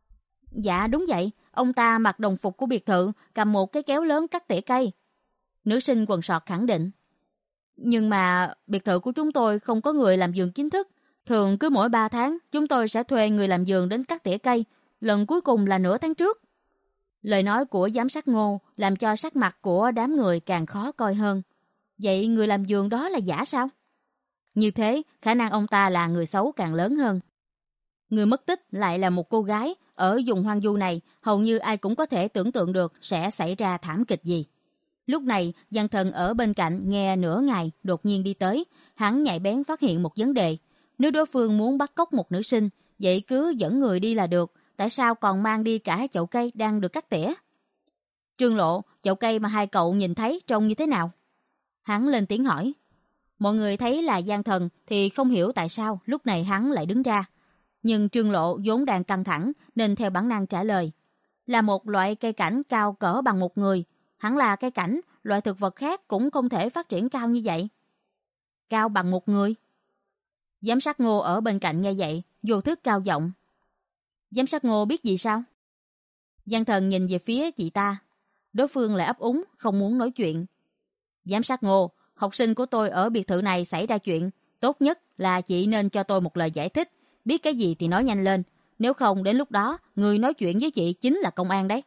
Speaker 1: Dạ đúng vậy, ông ta mặc đồng phục của biệt thự, cầm một cái kéo lớn cắt tỉa cây. Nữ sinh quần sọt khẳng định. Nhưng mà biệt thự của chúng tôi không có người làm vườn chính thức. Thường cứ mỗi ba tháng chúng tôi sẽ thuê người làm vườn đến cắt tỉa cây. Lần cuối cùng là nửa tháng trước. Lời nói của giám sát Ngô làm cho sắc mặt của đám người càng khó coi hơn. Vậy người làm vườn đó là giả sao? Như thế, khả năng ông ta là người xấu càng lớn hơn. Người mất tích lại là một cô gái. Ở vùng hoang vu này, hầu như ai cũng có thể tưởng tượng được sẽ xảy ra thảm kịch gì. Lúc này, Giang Thần ở bên cạnh nghe nửa ngày đột nhiên đi tới. Hắn nhạy bén phát hiện một vấn đề. Nếu đối phương muốn bắt cóc một nữ sinh, vậy cứ dẫn người đi là được. Tại sao còn mang đi cả chậu cây đang được cắt tỉa? Trương Lộ, chậu cây mà hai cậu nhìn thấy trông như thế nào? Hắn lên tiếng hỏi. Mọi người thấy là Giang Thần thì không hiểu tại sao lúc này hắn lại đứng ra. Nhưng Trương Lộ vốn đang căng thẳng nên theo bản năng trả lời. Là một loại cây cảnh cao cỡ bằng một người. Hẳn là cây cảnh, loại thực vật khác cũng không thể phát triển cao như vậy. cao bằng một người. Giám sát Ngô ở bên cạnh nghe vậy, vô thức cao giọng. Giám sát Ngô biết gì sao? Giang Thần nhìn về phía chị ta. Đối phương lại ấp úng, không muốn nói chuyện. Giám sát Ngô, học sinh của tôi ở biệt thự này xảy ra chuyện. Tốt nhất là chị nên cho tôi một lời giải thích. Biết cái gì thì nói nhanh lên. Nếu không đến lúc đó, người nói chuyện với chị chính là công an đấy.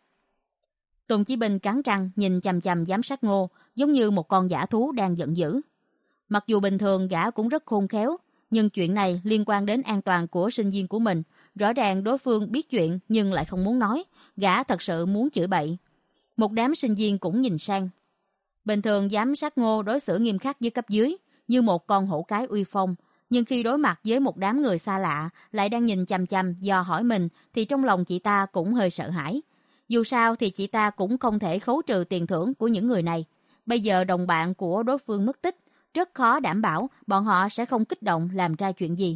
Speaker 1: Tôn Chí Bình cắn răng nhìn chằm chằm giám sát Ngô, giống như một con dã thú đang giận dữ. Mặc dù bình thường gã cũng rất khôn khéo, nhưng chuyện này liên quan đến an toàn của sinh viên của mình. Rõ ràng đối phương biết chuyện nhưng lại không muốn nói. Gã thật sự muốn chửi bậy. Một đám sinh viên cũng nhìn sang. Bình thường giám sát Ngô đối xử nghiêm khắc với cấp dưới, như một con hổ cái uy phong. Nhưng khi đối mặt với một đám người xa lạ, lại đang nhìn chằm chằm dò hỏi mình, thì trong lòng chị ta cũng hơi sợ hãi. Dù sao thì chị ta cũng không thể khấu trừ tiền thưởng của những người này. Bây giờ đồng bạn của đối phương mất tích, rất khó đảm bảo bọn họ sẽ không kích động làm ra chuyện gì.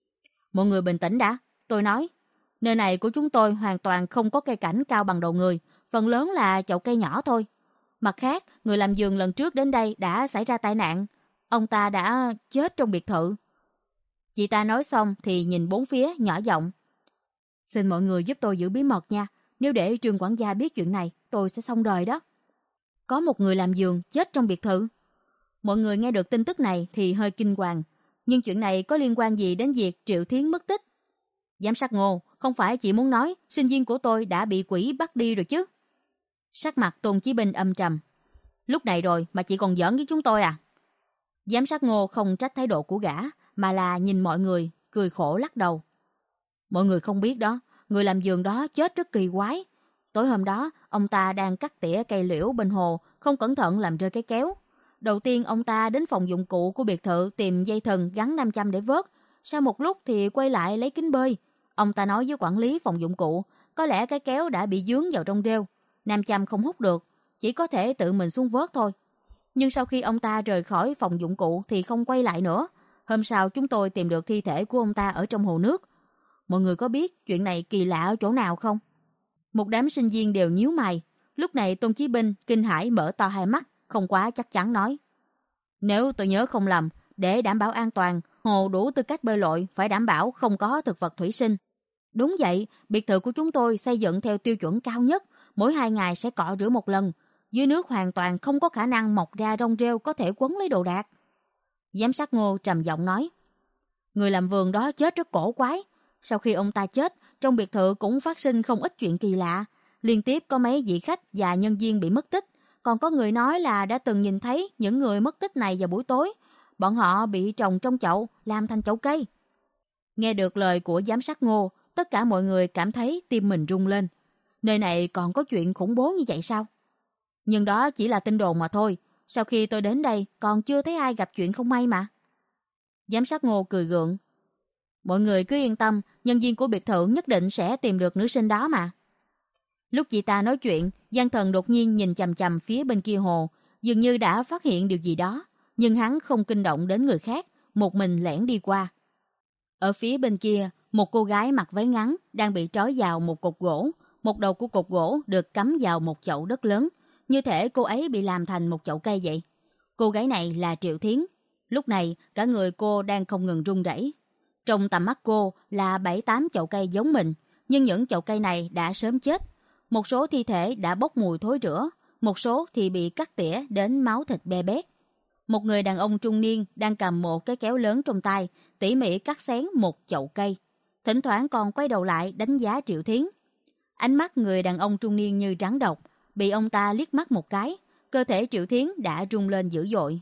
Speaker 1: Mọi người bình tĩnh đã, tôi nói. Nơi này của chúng tôi hoàn toàn không có cây cảnh cao bằng đầu người, phần lớn là chậu cây nhỏ thôi. Mặt khác, người làm vườn lần trước đến đây đã xảy ra tai nạn. Ông ta đã chết trong biệt thự. Chị ta nói xong thì nhìn bốn phía nhỏ giọng. Xin mọi người giúp tôi giữ bí mật nha. Nếu để Trương quản gia biết chuyện này, tôi sẽ xong đời đó. Có một người làm vườn chết trong biệt thự. Mọi người nghe được tin tức này thì hơi kinh hoàng. Nhưng chuyện này có liên quan gì đến việc Triệu Thiến mất tích? Giám sát Ngô, không phải chị muốn nói sinh viên của tôi đã bị quỷ bắt đi rồi chứ? Sắc mặt Tôn Chí Bình âm trầm. Lúc này rồi mà chị còn giỡn với chúng tôi à? Giám sát Ngô không trách thái độ của gã, mà là nhìn mọi người, cười khổ lắc đầu. Mọi người không biết đó, người làm vườn đó chết rất kỳ quái. Tối hôm đó, ông ta đang cắt tỉa cây liễu bên hồ, không cẩn thận làm rơi cái kéo. Đầu tiên ông ta đến phòng dụng cụ của biệt thự tìm dây thừng gắn nam châm để vớt. Sau một lúc thì quay lại lấy kính bơi. Ông ta nói với quản lý phòng dụng cụ, có lẽ cái kéo đã bị dướng vào trong rêu. Nam châm không hút được, chỉ có thể tự mình xuống vớt thôi. Nhưng sau khi ông ta rời khỏi phòng dụng cụ thì không quay lại nữa. Hôm sau chúng tôi tìm được thi thể của ông ta ở trong hồ nước. Mọi người có biết chuyện này kỳ lạ ở chỗ nào không? Một đám sinh viên đều nhíu mày. Lúc này Tôn Chí Bình kinh hãi mở to hai mắt, không quá chắc chắn nói. Nếu tôi nhớ không lầm, để đảm bảo an toàn, hồ đủ tư cách bơi lội phải đảm bảo không có thực vật thủy sinh. Đúng vậy, biệt thự của chúng tôi xây dựng theo tiêu chuẩn cao nhất, mỗi hai ngày sẽ cọ rửa một lần. Dưới nước hoàn toàn không có khả năng mọc ra rong rêu có thể quấn lấy đồ đạc. Giám sát Ngô trầm giọng nói. Người làm vườn đó chết rất cổ quái. Sau khi ông ta chết, trong biệt thự cũng phát sinh không ít chuyện kỳ lạ. Liên tiếp có mấy vị khách và nhân viên bị mất tích. Còn có người nói là đã từng nhìn thấy những người mất tích này vào buổi tối. Bọn họ bị trồng trong chậu, làm thành chậu cây. Nghe được lời của giám sát Ngô, tất cả mọi người cảm thấy tim mình rung lên. Nơi này còn có chuyện khủng bố như vậy sao? Nhưng đó chỉ là tin đồn mà thôi. Sau khi tôi đến đây còn chưa thấy ai gặp chuyện không may mà. Giám sát Ngô cười gượng. Mọi người cứ yên tâm, nhân viên của biệt thự nhất định sẽ tìm được nữ sinh đó mà. Lúc chị ta nói chuyện, Giang Thần đột nhiên nhìn chằm chằm phía bên kia hồ, dường như đã phát hiện điều gì đó, nhưng hắn không kinh động đến người khác, một mình lẻn đi qua. Ở phía bên kia, một cô gái mặc váy ngắn đang bị trói vào một cột gỗ, một đầu của cột gỗ được cắm vào một chậu đất lớn, như thể cô ấy bị làm thành một chậu cây vậy. Cô gái này là Triệu Thiến. Lúc này, cả người cô đang không ngừng run rẩy. Trong tầm mắt cô là bảy tám chậu cây giống mình, nhưng những chậu cây này đã sớm chết. Một số thi thể đã bốc mùi thối rữa, một số thì bị cắt tỉa đến máu thịt be bét. Một người đàn ông trung niên đang cầm một cái kéo lớn trong tay, tỉ mỉ cắt xén một chậu cây. Thỉnh thoảng còn quay đầu lại đánh giá Triệu Thiến. Ánh mắt người đàn ông trung niên như rắn độc, bị ông ta liếc mắt một cái, cơ thể Triệu Thiến đã rung lên dữ dội.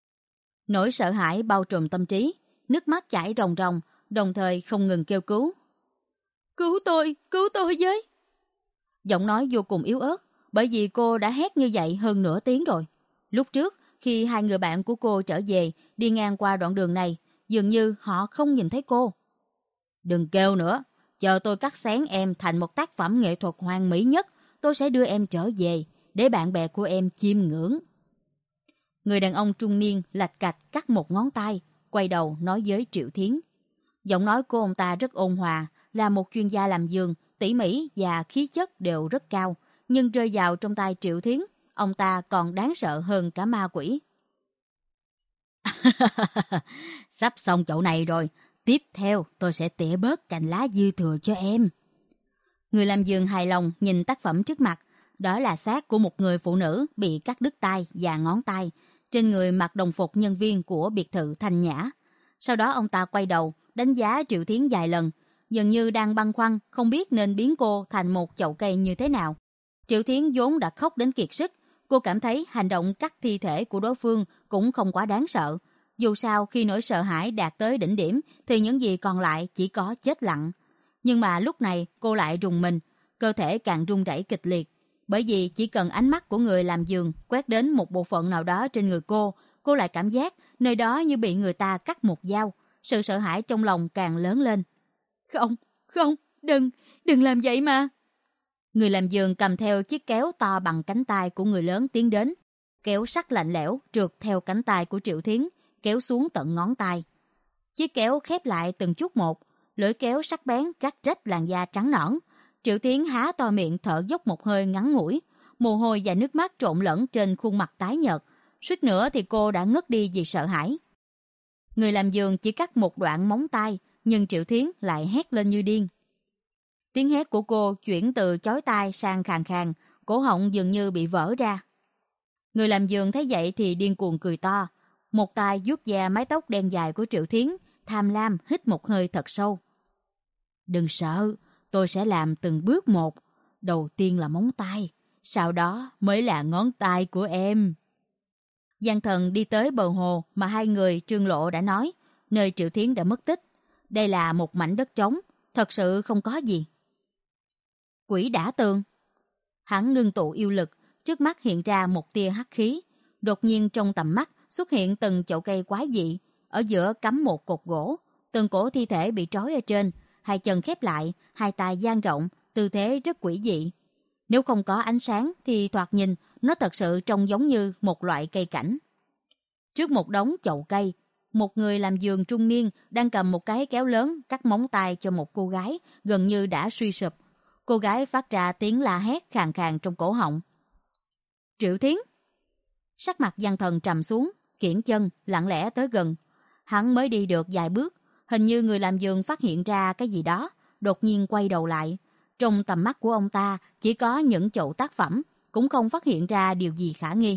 Speaker 1: Nỗi sợ hãi bao trùm tâm trí, nước mắt chảy ròng ròng, đồng thời không ngừng kêu cứu. Cứu tôi, cứu tôi với! Giọng nói vô cùng yếu ớt, bởi vì cô đã hét như vậy hơn nửa tiếng rồi. Lúc trước, khi hai người bạn của cô trở về, đi ngang qua đoạn đường này, dường như họ không nhìn thấy cô. Đừng kêu nữa, chờ tôi cắt xén em thành một tác phẩm nghệ thuật hoàn mỹ nhất, tôi sẽ đưa em trở về, để bạn bè của em chiêm ngưỡng. Người đàn ông trung niên lạch cạch cắt một ngón tay, quay đầu nói với Triệu Thiến. Giọng nói của ông ta rất ôn hòa, là một chuyên gia làm vườn, tỉ mỉ và khí chất đều rất cao, nhưng rơi vào trong tay Triệu Thiến, ông ta còn đáng sợ hơn cả ma quỷ. Sắp xong chậu này rồi, tiếp theo tôi sẽ tỉa bớt cành lá dư thừa cho em. Người làm vườn hài lòng nhìn tác phẩm trước mặt, đó là xác của một người phụ nữ bị cắt đứt tay và ngón tay, trên người mặc đồng phục nhân viên của biệt thự thanh nhã. Sau đó ông ta quay đầu, đánh giá Triệu Thiến vài lần, dường như đang băn khoăn không biết nên biến cô thành một chậu cây như thế nào. Triệu Thiến vốn đã khóc đến kiệt sức, cô cảm thấy hành động cắt thi thể của đối phương cũng không quá đáng sợ. Dù sao khi nỗi sợ hãi đạt tới đỉnh điểm thì những gì còn lại chỉ có chết lặng. Nhưng mà lúc này cô lại rùng mình, cơ thể càng run rẩy kịch liệt. Bởi vì chỉ cần ánh mắt của người làm vườn quét đến một bộ phận nào đó trên người cô, cô lại cảm giác nơi đó như bị người ta cắt một dao. Sự sợ hãi trong lòng càng lớn lên. Không, không, đừng, đừng làm vậy mà. Người làm vườn cầm theo chiếc kéo to bằng cánh tay của người lớn tiến đến. Kéo sắt lạnh lẽo trượt theo cánh tay của Triệu Thiến, kéo xuống tận ngón tay. Chiếc kéo khép lại từng chút một, lưỡi kéo sắc bén cắt rách làn da trắng nõn. Triệu Thiến há to miệng thở dốc một hơi ngắn ngủi, mồ hôi và nước mắt trộn lẫn trên khuôn mặt tái nhợt. Suýt nữa thì cô đã ngất đi vì sợ hãi. Người làm vườn chỉ cắt một đoạn móng tay, nhưng Triệu Thiến lại hét lên như điên. Tiếng hét của cô chuyển từ chói tai sang khàn khàn, cổ họng dường như bị vỡ ra. Người làm vườn thấy vậy thì điên cuồng cười to. Một tay vuốt ve mái tóc đen dài của Triệu Thiến, tham lam hít một hơi thật sâu. Đừng sợ, tôi sẽ làm từng bước một. Đầu tiên là móng tay, sau đó mới là ngón tay của em. Giang Thần đi tới bờ hồ mà hai người Trương Lộ đã nói, nơi Triệu Thiến đã mất tích. Đây là một mảnh đất trống, thật sự không có gì. Quỷ đã tường. Hắn ngưng tụ yêu lực, trước mắt hiện ra một tia hắc khí. Đột nhiên trong tầm mắt xuất hiện từng chậu cây quái dị, ở giữa cắm một cột gỗ, từng cổ thi thể bị trói ở trên, hai chân khép lại, hai tay dang rộng, tư thế rất quỷ dị. Nếu không có ánh sáng thì thoạt nhìn nó thật sự trông giống như một loại cây cảnh. Trước một đống chậu cây, một người làm vườn trung niên đang cầm một cái kéo lớn cắt móng tay cho một cô gái gần như đã suy sụp. Cô gái phát ra tiếng la hét khàn khàn trong cổ họng. Triệu Thiến. Sắc mặt Giang Thần trầm xuống, kiễng chân lặng lẽ tới gần. Hắn mới đi được vài bước, hình như người làm vườn phát hiện ra cái gì đó, đột nhiên quay đầu lại. Trong tầm mắt của ông ta chỉ có những chậu tác phẩm, cũng không phát hiện ra điều gì khả nghi.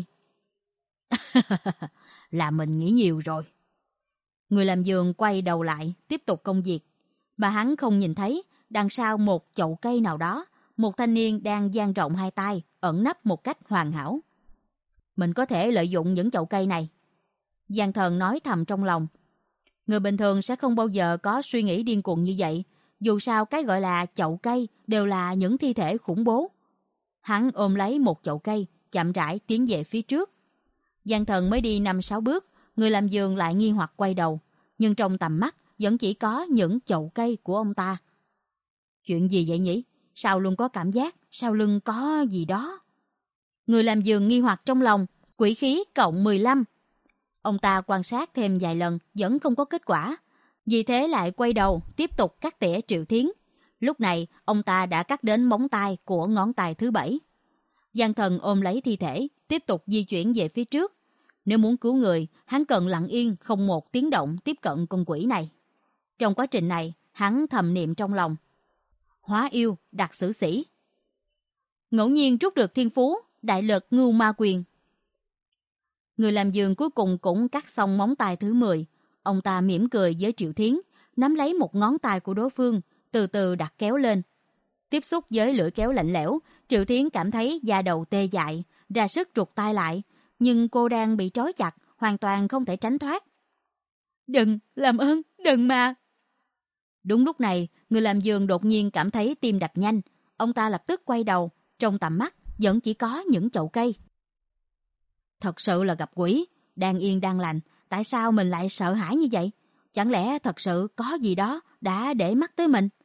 Speaker 1: Là mình nghĩ nhiều rồi. Người làm vườn quay đầu lại, tiếp tục công việc. Mà hắn không nhìn thấy, đằng sau một chậu cây nào đó, một thanh niên đang dang rộng hai tay, ẩn nấp một cách hoàn hảo. Mình có thể lợi dụng những chậu cây này. Giang Thần nói thầm trong lòng. Người bình thường sẽ không bao giờ có suy nghĩ điên cuồng như vậy. Dù sao cái gọi là chậu cây đều là những thi thể khủng bố. Hắn ôm lấy một chậu cây, chậm rãi tiến về phía trước. Giang Thần mới đi năm sáu bước, người làm vườn lại nghi hoặc quay đầu. Nhưng trong tầm mắt vẫn chỉ có những chậu cây của ông ta. Chuyện gì vậy nhỉ? Sao luôn có cảm giác sau lưng có gì đó? Người làm vườn nghi hoặc trong lòng, quỷ khí cộng mười lăm. Ông ta quan sát thêm vài lần vẫn không có kết quả. Vì thế lại quay đầu tiếp tục cắt tỉa Triệu Thiến. Lúc này ông ta đã cắt đến móng tay của ngón tay thứ bảy. Giang Thần ôm lấy thi thể, tiếp tục di chuyển về phía trước. Nếu muốn cứu người, hắn cần lặng yên không một tiếng động tiếp cận con quỷ này. Trong quá trình này, hắn thầm niệm trong lòng. Hóa yêu, đặc sử sĩ. Ngẫu nhiên rút được thiên phú, đại lực ngưu ma quyền. Người làm vườn cuối cùng cũng cắt xong móng tay thứ mười. Ông ta mỉm cười với Triệu Thiến, nắm lấy một ngón tay của đối phương, từ từ đặt kéo lên. Tiếp xúc với lưỡi kéo lạnh lẽo, Triệu Thiến cảm thấy da đầu tê dại, ra sức trục tay lại, nhưng cô đang bị trói chặt, hoàn toàn không thể tránh thoát. Đừng, làm ơn, đừng mà. Đúng lúc này, người làm vườn đột nhiên cảm thấy tim đập nhanh. Ông ta lập tức quay đầu, trong tầm mắt vẫn chỉ có những chậu cây. Thật sự là gặp quỷ, đang yên đang lành, tại sao mình lại sợ hãi như vậy? Chẳng lẽ thật sự có gì đó đã để mắt tới mình?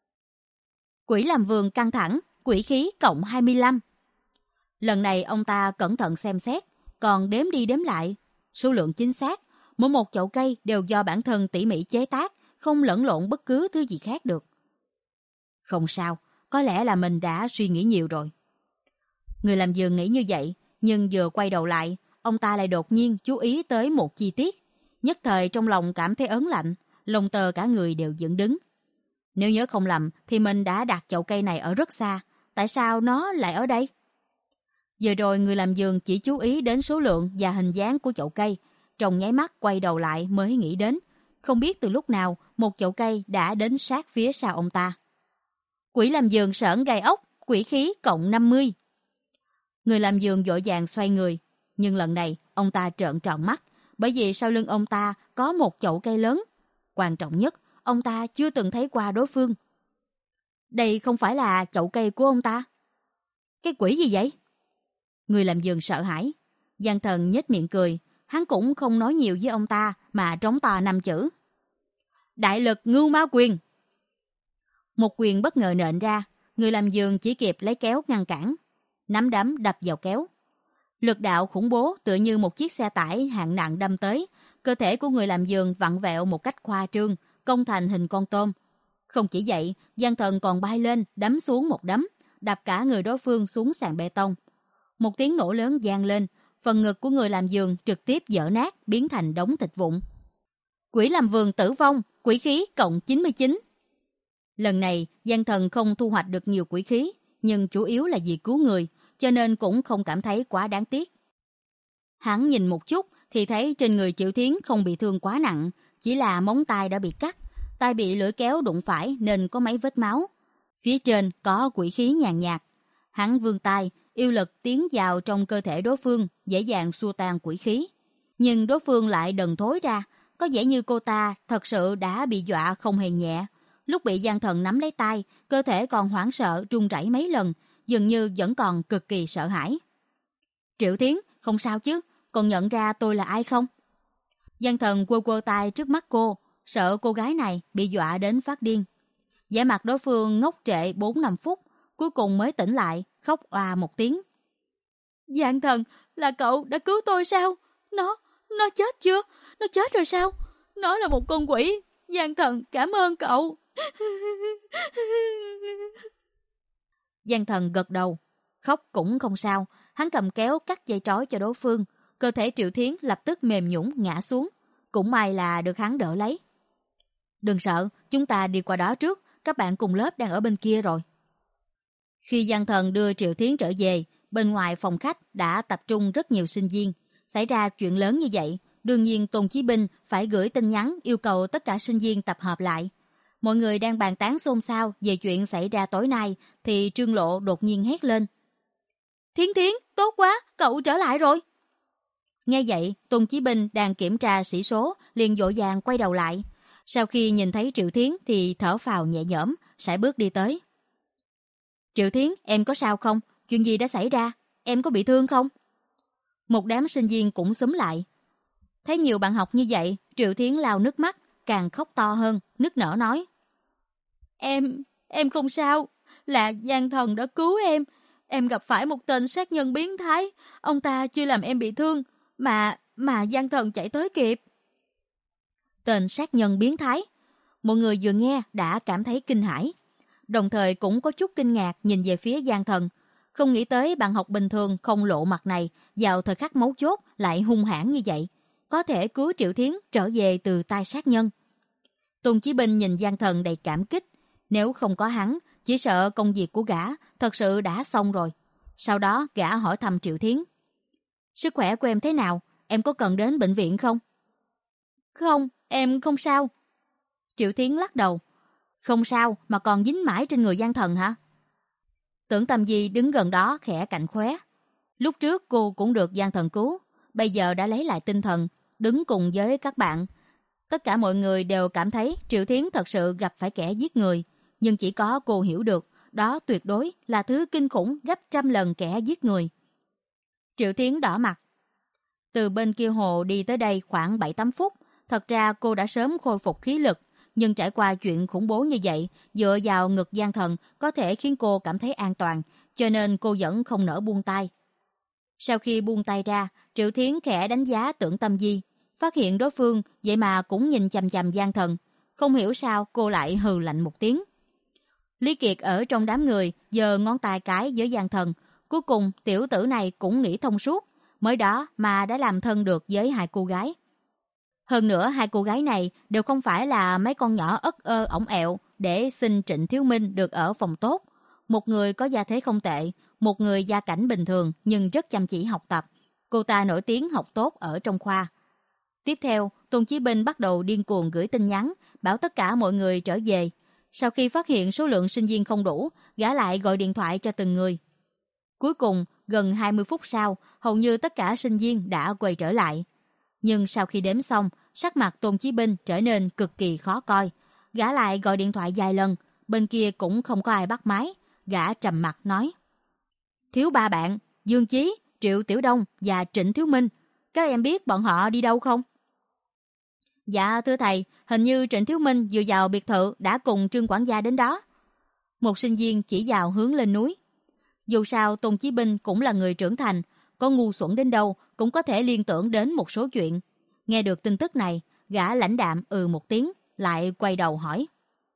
Speaker 1: Quỷ làm vườn căng thẳng, quỷ khí cộng hai mươi lăm. Lần này ông ta cẩn thận xem xét, còn đếm đi đếm lại. Số lượng chính xác, mỗi một chậu cây đều do bản thân tỉ mỉ chế tác, không lẫn lộn bất cứ thứ gì khác được. Không sao, có lẽ là mình đã suy nghĩ nhiều rồi. Người làm vườn nghĩ như vậy, nhưng vừa quay đầu lại, ông ta lại đột nhiên chú ý tới một chi tiết. nhất thời trong lòng cảm thấy ớn lạnh, lông tơ cả người đều dựng đứng. Nếu nhớ không lầm thì mình đã đặt chậu cây này ở rất xa, tại sao nó lại ở đây? Giờ rồi người làm vườn chỉ chú ý đến số lượng và hình dáng của chậu cây, trong nháy mắt quay đầu lại mới nghĩ đến, không biết từ lúc nào một chậu cây đã đến sát phía sau ông ta. Quỷ làm vườn sởn gai ốc, quỷ khí cộng năm mươi. Người làm vườn vội vàng xoay người, nhưng lần này ông ta trợn tròn mắt, bởi vì sau lưng ông ta có một chậu cây lớn. Quan trọng nhất, ông ta chưa từng thấy qua đối phương. Đây không phải là chậu cây của ông ta. Cái quỷ gì vậy? Người làm vườn sợ hãi. Giang Thần nhếch miệng cười, hắn cũng không nói nhiều với ông ta mà trống to năm chữ. Đại lực ngưu ma quyền. Một quyền bất ngờ nện ra, người làm vườn chỉ kịp lấy kéo ngăn cản, nắm đấm đập vào kéo. Lực đạo khủng bố tựa như một chiếc xe tải hạng nặng đâm tới, cơ thể của người làm vườn vặn vẹo một cách khoa trương, cong thành hình con tôm. Không chỉ vậy, Giang Thần còn bay lên, đấm xuống một đấm, đập cả người đối phương xuống sàn bê tông. Một tiếng nổ lớn vang lên, phần ngực của người làm vườn trực tiếp vỡ nát, biến thành đống thịt vụn. Quỷ làm vườn tử vong, quỷ khí cộng chín mươi chín. Lần này, Giang Thần không thu hoạch được nhiều quỷ khí, nhưng chủ yếu là vì cứu người, cho nên cũng không cảm thấy quá đáng tiếc. Hắn nhìn một chút thì thấy trên người Triệu Thiến không bị thương quá nặng, chỉ là móng tay đã bị cắt, tay bị lưỡi kéo đụng phải nên có mấy vết máu. Phía trên có quỷ khí nhàn nhạt. Hắn vươn tay, yêu lực tiến vào trong cơ thể đối phương, dễ dàng xua tan quỷ khí. Nhưng đối phương lại đần thối ra, có vẻ như cô ta thật sự đã bị dọa không hề nhẹ. Lúc bị Giang Thần nắm lấy tay, cơ thể còn hoảng sợ run rẩy mấy lần, dường như vẫn còn cực kỳ sợ hãi. Triệu Thiến, không sao chứ, còn nhận ra tôi là ai không? Giang Thần quơ quơ tay trước mắt cô, sợ cô gái này bị dọa đến phát điên. vẻ mặt đối phương ngốc trệ bốn năm phút, cuối cùng mới tỉnh lại, khóc oà một tiếng. Giang Thần, là cậu đã cứu tôi sao? Nó, nó chết chưa? Nó chết rồi sao? Nó là một con quỷ. Giang Thần, cảm ơn cậu. Giang Thần gật đầu, khóc cũng không sao. Hắn cầm kéo cắt dây trói cho đối phương. Cơ thể Triệu Thiến lập tức mềm nhũn ngã xuống. Cũng may là được hắn đỡ lấy. Đừng sợ, chúng ta đi qua đó trước. Các bạn cùng lớp đang ở bên kia rồi. Khi Giang Thần đưa Triệu Thiến trở về, bên ngoài phòng khách đã tập trung rất nhiều sinh viên. Xảy ra chuyện lớn như vậy, đương nhiên Tôn Chí Binh phải gửi tin nhắn yêu cầu tất cả sinh viên tập hợp lại. Mọi người đang bàn tán xôn xao về chuyện xảy ra tối nay, thì Trương Lộ đột nhiên hét lên. Thiến Thiến, tốt quá, cậu trở lại rồi. Nghe vậy, Tôn Chí Binh đang kiểm tra sĩ số, liền vội vàng quay đầu lại. Sau khi nhìn thấy Triệu Thiến thì thở phào nhẹ nhõm, sải bước đi tới. Triệu Thiến, em có sao không? Chuyện gì đã xảy ra? Em có bị thương không? Một đám sinh viên cũng xúm lại. Thấy nhiều bạn học như vậy, Triệu Thiến lau nước mắt, càng khóc to hơn, nức nở nói. Em, em không sao, là Giang Thần đã cứu em. Em gặp phải một tên sát nhân biến thái, ông ta chưa làm em bị thương, mà, mà Giang Thần chạy tới kịp. Tên sát nhân biến thái. Mọi người vừa nghe đã cảm thấy kinh hãi, đồng thời cũng có chút kinh ngạc nhìn về phía Giang Thần. Không nghĩ tới bạn học bình thường không lộ mặt này vào thời khắc mấu chốt lại hung hãn như vậy, có thể cứu Triệu Thiến trở về từ tay sát nhân. Tôn Chí Binh nhìn Giang Thần đầy cảm kích, nếu không có hắn, chỉ sợ công việc của gã thật sự đã xong rồi. Sau đó gã hỏi thăm Triệu Thiến. Sức khỏe của em thế nào? Em có cần đến bệnh viện không? Không, em không sao. Triệu Thiến lắc đầu. Không sao mà còn dính mãi trên người Giang Thần hả? Tưởng Tâm Di đứng gần đó khẽ cạnh khóe. Lúc trước cô cũng được Giang Thần cứu, bây giờ đã lấy lại tinh thần, đứng cùng với các bạn. Tất cả mọi người đều cảm thấy Triệu Thiến thật sự gặp phải kẻ giết người, nhưng chỉ có cô hiểu được, đó tuyệt đối là thứ kinh khủng gấp trăm lần kẻ giết người. Triệu Thiến đỏ mặt. Từ bên kia hồ đi tới đây khoảng bảy tám phút, thật ra cô đã sớm khôi phục khí lực, nhưng trải qua chuyện khủng bố như vậy, dựa vào ngực Giang Thần có thể khiến cô cảm thấy an toàn, cho nên cô vẫn không nỡ buông tay. Sau khi buông tay ra, Triệu Thiến khẽ đánh giá Tưởng Tâm Di, phát hiện đối phương vậy mà cũng nhìn chằm chằm Giang Thần, không hiểu sao cô lại hừ lạnh một tiếng. Lý Kiệt ở trong đám người giơ ngón tay cái với Giang Thần, cuối cùng tiểu tử này cũng nghĩ thông suốt, mới đó mà đã làm thân được với hai cô gái. Hơn nữa hai cô gái này đều không phải là mấy con nhỏ ất ơ ổng ẹo để xin Trịnh Thiếu Minh được ở phòng tốt. Một người có gia thế không tệ, một người gia cảnh bình thường nhưng rất chăm chỉ học tập. Cô ta nổi tiếng học tốt ở trong khoa. Tiếp theo, Tôn Chí Bình bắt đầu điên cuồng gửi tin nhắn, bảo tất cả mọi người trở về. Sau khi phát hiện số lượng sinh viên không đủ, gã lại gọi điện thoại cho từng người. Cuối cùng, gần hai mươi phút sau, hầu như tất cả sinh viên đã quay trở lại. Nhưng sau khi đếm xong, sắc mặt Tôn Chí Bình trở nên cực kỳ khó coi. Gã lại gọi điện thoại vài lần, bên kia cũng không có ai bắt máy. Gã trầm mặt nói: Thiếu ba bạn, Dương Chí, Triệu Tiểu Đông và Trịnh Thiếu Minh, các em biết bọn họ đi đâu không? Dạ thưa thầy, hình như Trịnh Thiếu Minh vừa vào biệt thự đã cùng Trương quản gia đến đó. Một sinh viên chỉ vào hướng lên núi. Dù sao Tôn Chí Bình cũng là người trưởng thành, có ngu xuẩn đến đâu cũng có thể liên tưởng đến một số chuyện. Nghe được tin tức này, gã lãnh đạm ừ một tiếng, lại quay đầu hỏi: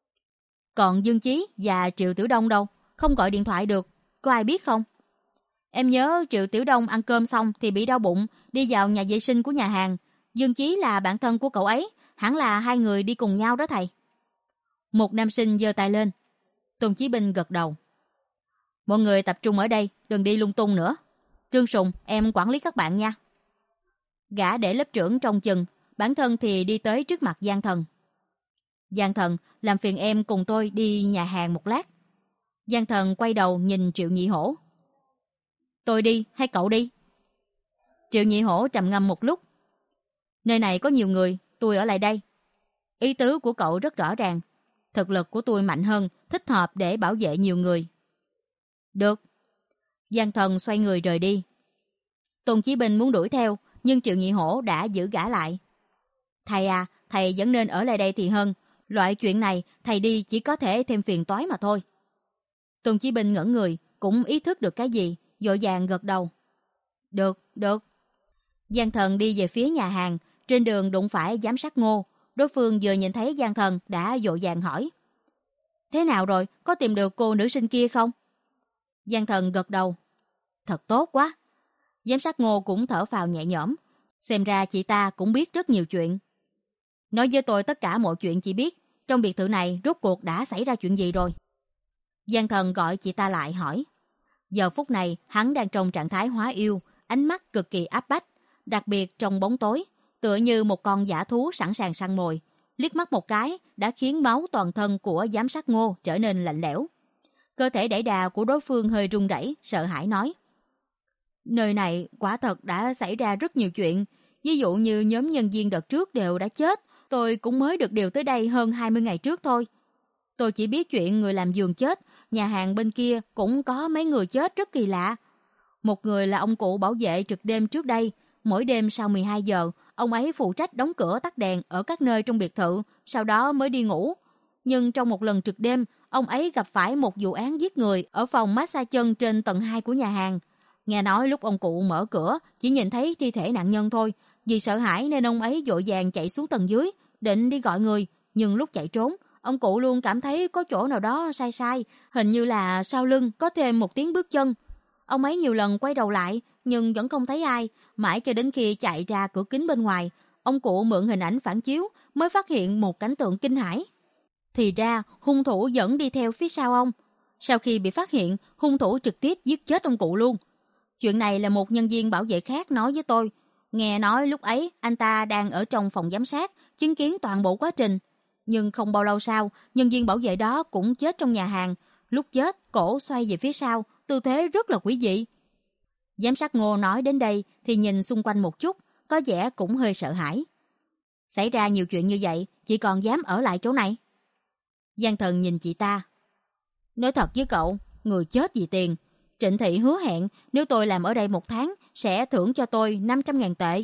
Speaker 1: Còn Dương Chí và Triệu Tiểu Đông đâu? Không gọi điện thoại được, có ai biết không? Em nhớ Triệu Tiểu Đông ăn cơm xong thì bị đau bụng, đi vào nhà vệ sinh của nhà hàng. Dương Chí là bạn thân của cậu ấy, hẳn là hai người đi cùng nhau đó thầy. Một nam sinh giơ tay lên. Tôn Chí Bình gật đầu. Mọi người tập trung ở đây, đừng đi lung tung nữa. Trương Sùng, em quản lý các bạn nha. Gã để lớp trưởng trông chừng, bản thân thì đi tới trước mặt Giang Thần. Giang Thần, làm phiền em cùng tôi đi nhà hàng một lát. Giang Thần quay đầu nhìn Triệu Nhị Hổ. Tôi đi hay cậu đi? Triệu Nhị Hổ trầm ngâm một lúc. Nơi này có nhiều người, tôi ở lại đây. Ý tứ của cậu rất rõ ràng. Thực lực của tôi mạnh hơn, thích hợp để bảo vệ nhiều người. Được. Giang Thần xoay người rời đi. Tôn Chí Bình muốn đuổi theo, nhưng Triệu Nhị Hổ đã giữ gã lại. Thầy à, thầy vẫn nên ở lại đây thì hơn. Loại chuyện này, thầy đi chỉ có thể thêm phiền toái mà thôi. Tôn Chí Bình ngẩn người, cũng ý thức được cái gì, vội vàng gật đầu. Được, được. Giang Thần đi về phía nhà hàng, trên đường đụng phải giám sát Ngô. Đối phương vừa nhìn thấy Giang Thần đã vội vàng hỏi: Thế nào rồi, có tìm được cô nữ sinh kia không? Giang Thần gật đầu. Thật tốt quá. Giám sát Ngô cũng thở phào nhẹ nhõm. Xem ra chị ta cũng biết rất nhiều chuyện. Nói với tôi tất cả mọi chuyện chị biết. Trong biệt thự này rốt cuộc đã xảy ra chuyện gì rồi? Giang Thần gọi chị ta lại hỏi. Giờ phút này hắn đang trong trạng thái hóa yêu, ánh mắt cực kỳ áp bách, đặc biệt trong bóng tối, tựa như một con dã thú sẵn sàng săn mồi. Liếc mắt một cái đã khiến máu toàn thân của giám sát Ngô trở nên lạnh lẽo. Cơ thể đẩy đà của đối phương hơi run rẩy, sợ hãi nói: Nơi này quả thật đã xảy ra rất nhiều chuyện. Ví dụ như nhóm nhân viên đợt trước đều đã chết. Tôi cũng mới được điều tới đây hơn hai mươi ngày trước thôi. Tôi chỉ biết chuyện người làm giường chết. Nhà hàng bên kia cũng có mấy người chết rất kỳ lạ. Một người là ông cụ bảo vệ trực đêm trước đây. Mỗi đêm sau mười hai giờ, ông ấy phụ trách đóng cửa tắt đèn ở các nơi trong biệt thự, sau đó mới đi ngủ. Nhưng trong một lần trực đêm, ông ấy gặp phải một vụ án giết người ở phòng massage chân trên tầng hai của nhà hàng. Nghe nói lúc ông cụ mở cửa, chỉ nhìn thấy thi thể nạn nhân thôi. Vì sợ hãi nên ông ấy vội vàng chạy xuống tầng dưới, định đi gọi người. Nhưng lúc chạy trốn, ông cụ luôn cảm thấy có chỗ nào đó sai sai, hình như là sau lưng có thêm một tiếng bước chân. Ông ấy nhiều lần quay đầu lại, nhưng vẫn không thấy ai, mãi cho đến khi chạy ra cửa kính bên ngoài, ông cụ mượn hình ảnh phản chiếu mới phát hiện một cảnh tượng kinh hãi. Thì ra, hung thủ vẫn đi theo phía sau ông. Sau khi bị phát hiện, hung thủ trực tiếp giết chết ông cụ luôn. Chuyện này là một nhân viên bảo vệ khác nói với tôi. Nghe nói lúc ấy anh ta đang ở trong phòng giám sát, chứng kiến toàn bộ quá trình. Nhưng không bao lâu sau, nhân viên bảo vệ đó cũng chết trong nhà hàng. Lúc chết, cổ xoay về phía sau, tư thế rất là quỷ dị. Giám sát Ngô nói đến đây thì nhìn xung quanh một chút, có vẻ cũng hơi sợ hãi. Xảy ra nhiều chuyện như vậy, chị còn dám ở lại chỗ này? Giang Thần nhìn chị ta. Nói thật với cậu, người chết vì tiền. Trịnh Thị hứa hẹn nếu tôi làm ở đây một tháng sẽ thưởng cho tôi năm trăm ngàn tệ.